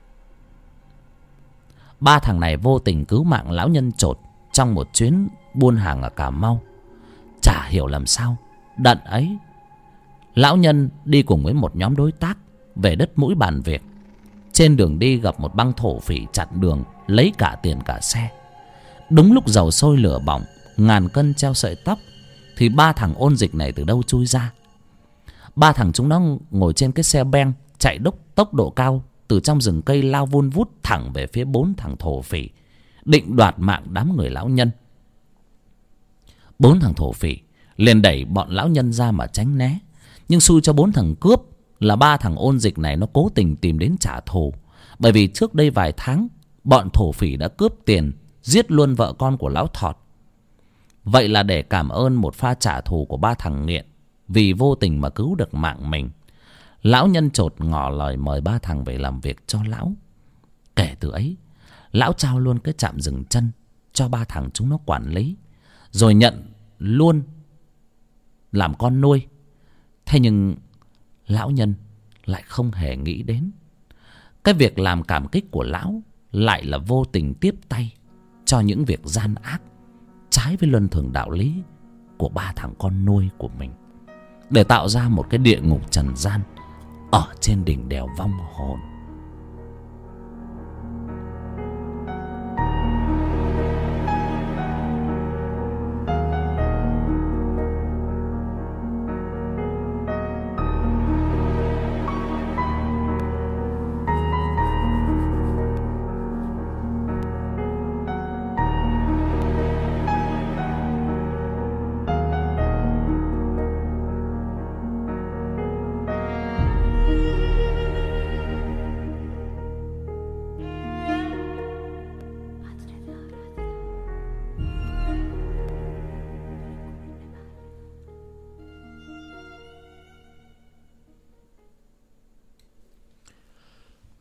Ba thằng này vô tình cứu mạng lão nhân Chột trong một chuyến buôn hàng ở Cà Mau. Chả hiểu làm sao đận ấy lão nhân đi cùng với một nhóm đối tác về đất mũi bàn việc. Trên đường đi gặp một băng thổ phỉ chặn đường, lấy cả tiền cả xe. Đúng lúc dầu sôi lửa bỏng, ngàn cân treo sợi tóc, thì ba thằng ôn dịch này từ đâu chui ra. Ba thằng chúng nó ngồi trên cái xe ben chạy đốc tốc độ cao, từ trong rừng cây lao vun vút thẳng về phía bốn thằng thổ phỉ, định đoạt mạng đám người lão nhân. Bốn thằng thổ phỉ liền đẩy bọn lão nhân ra mà tránh né, nhưng xui cho bốn thằng cướp là ba thằng ôn dịch này nó cố tình tìm đến trả thù. Bởi vì trước đây vài tháng bọn thổ phỉ đã cướp tiền, giết luôn vợ con của lão Thọt. Vậy là để cảm ơn một pha trả thù của ba thằng nghiện vì vô tình mà cứu được mạng mình, lão nhân Chột ngỏ lời mời ba thằng về làm việc cho lão. Kể từ ấy, lão trao luôn cái trạm dừng chân cho ba thằng chúng nó quản lý, rồi nhận luôn làm con nuôi. Thế nhưng lão nhân lại không hề nghĩ đến cái việc làm cảm kích của lão lại là vô tình tiếp tay cho những việc gian ác trái với luân thường đạo lý của ba thằng con nuôi của mình, để tạo ra một cái địa ngục trần gian ở trên đỉnh đèo vong hồn.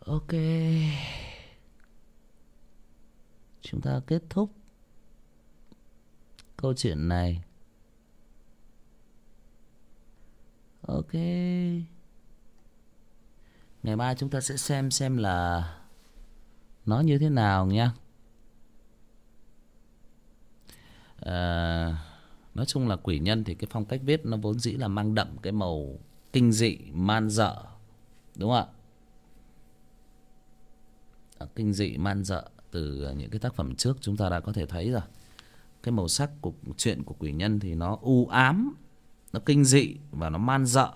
Ok, chúng ta kết thúc câu chuyện này. Ok, ngày mai chúng ta sẽ xem xem là nó như thế nào nha. À, nói chung là Quỷ Nhân thì cái phong cách viết nó vốn dĩ là mang đậm cái màu kinh dị, man dợ, đúng không ạ? Kinh dị, man dợ từ những cái tác phẩm trước chúng ta đã có thể thấy rồi. Cái màu sắc của chuyện của Quỷ Nhân thì nó u ám, nó kinh dị và nó man dợ.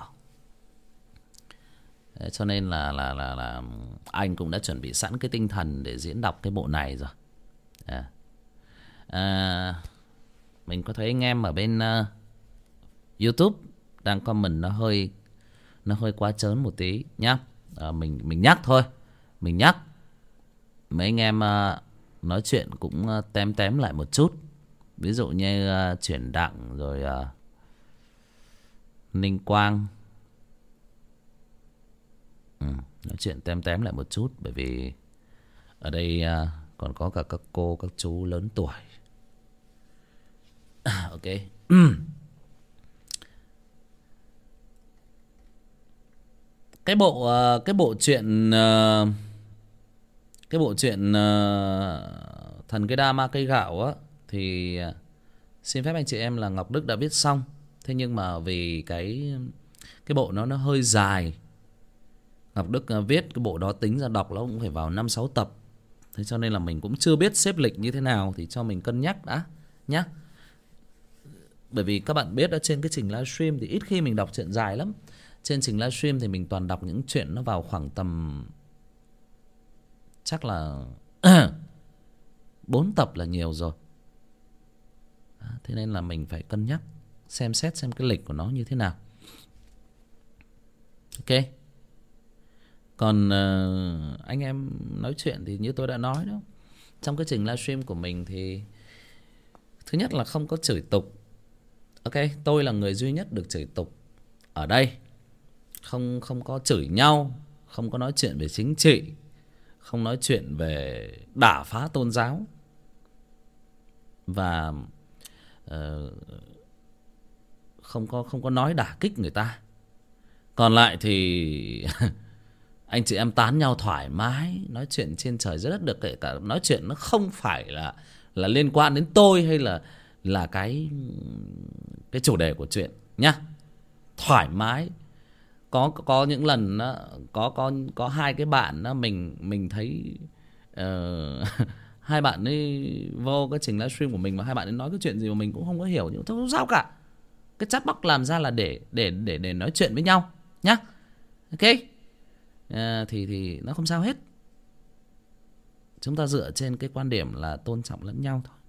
Thế cho nên là, là là là anh cũng đã chuẩn bị sẵn cái tinh thần để diễn đọc cái bộ này rồi. À, à, mình có thấy anh em ở bên uh, YouTube đang comment nó hơi nó hơi quá trớn một tí nhá. À, mình mình nhắc thôi, mình nhắc mấy anh em uh, nói chuyện cũng uh, tém tém lại một chút. Ví dụ như uh, Chuyển Đặng rồi uh, Ninh Quang. Ừ, nói chuyện tém tém lại một chút. Bởi vì ở đây uh, còn có cả các cô, các chú lớn tuổi. Ok. Cái bộ uh, cái bộ truyện uh, cái bộ truyện uh, Thần Cây Đa Ma Cây Gạo á thì uh, xin phép anh chị em là Ngọc Đức đã viết xong. Thế nhưng mà vì cái cái bộ nó nó hơi dài, Ngọc Đức uh, viết cái bộ đó tính ra đọc nó cũng phải vào năm sáu tập. Thế cho nên là mình cũng chưa biết xếp lịch như thế nào, thì cho mình cân nhắc đã nhá. Bởi vì các bạn biết ở trên cái trình livestream thì ít khi mình đọc truyện dài lắm. Trên trình livestream thì mình toàn đọc những chuyện nó vào khoảng tầm chắc là bốn tập là nhiều rồi. Thế nên là mình phải cân nhắc, xem xét xem cái lịch của nó như thế nào. Ok. Còn uh, anh em nói chuyện thì như tôi đã nói đó, trong cái trình livestream của mình thì thứ nhất là không có chửi tục. Ok, tôi là người duy nhất được chửi tục ở đây. Không không có chửi nhau, không có nói chuyện về chính trị, không nói chuyện về đả phá tôn giáo. Và uh, không có không có nói đả kích người ta. Còn lại thì anh chị em tán nhau thoải mái, nói chuyện trên trời dưới đất được, kể cả nói chuyện nó không phải là là liên quan đến tôi hay là là cái cái chủ đề của chuyện nhá. Thoải mái. Có có những lần đó, có có có hai cái bạn đó, mình mình thấy uh, hai bạn ấy vô cái trình livestream của mình mà hai bạn ấy nói cái chuyện gì mà mình cũng không có hiểu, nhưng không sao cả. Cái chat box làm ra là để để để để nói chuyện với nhau nhá. Ok. Uh, thì thì nó không sao hết. Chúng ta dựa trên cái quan điểm là tôn trọng lẫn nhau thôi.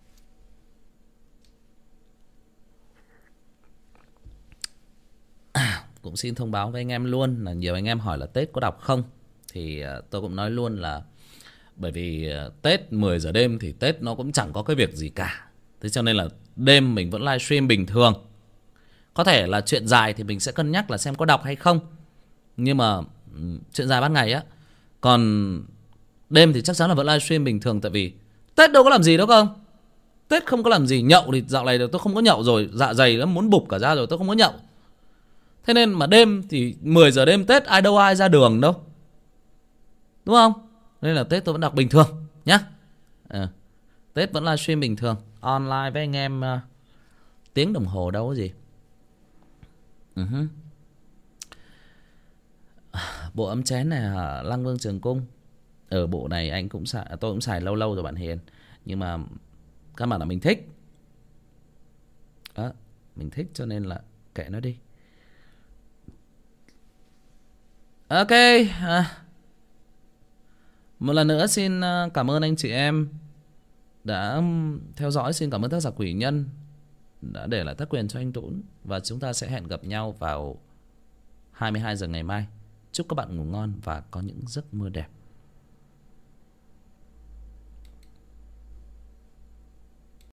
Cũng xin thông báo với anh em luôn là nhiều anh em hỏi là Tết có đọc không. Thì uh, tôi cũng nói luôn là bởi vì uh, Tết mười giờ đêm thì Tết nó cũng chẳng có cái việc gì cả. Thế cho nên là đêm mình vẫn livestream bình thường. Có thể là chuyện dài thì mình sẽ cân nhắc là xem có đọc hay không. Nhưng mà um, chuyện dài ban ngày á. Còn đêm thì chắc chắn là vẫn livestream bình thường. Tại vì Tết đâu có làm gì đâu không. Tết không có làm gì. Nhậu thì dạo này tôi không có nhậu rồi. Dạ dày nó muốn bụp cả ra rồi, tôi không có nhậu. Thế nên mà đêm thì mười giờ đêm Tết ai đâu ai ra đường đâu, đúng không? Nên là Tết tôi vẫn đọc bình thường nhá. À, Tết vẫn livestream bình thường, online với anh em uh, tiếng đồng hồ đâu có gì. uh-huh. Bộ ấm chén này hả? Lăng Vương Trường Cung. Ở bộ này anh cũng xài, tôi cũng xài lâu lâu rồi bạn Hiền. Nhưng mà các bạn là mình thích đó, mình thích cho nên là kệ nó đi. Ok, à, một lần nữa xin cảm ơn anh chị em đã theo dõi. Xin cảm ơn tác giả Quỷ Nhân đã để lại tác quyền cho anh Tũng. Và chúng ta sẽ hẹn gặp nhau vào hai mươi hai giờ ngày mai. Chúc các bạn ngủ ngon và có những giấc mơ đẹp.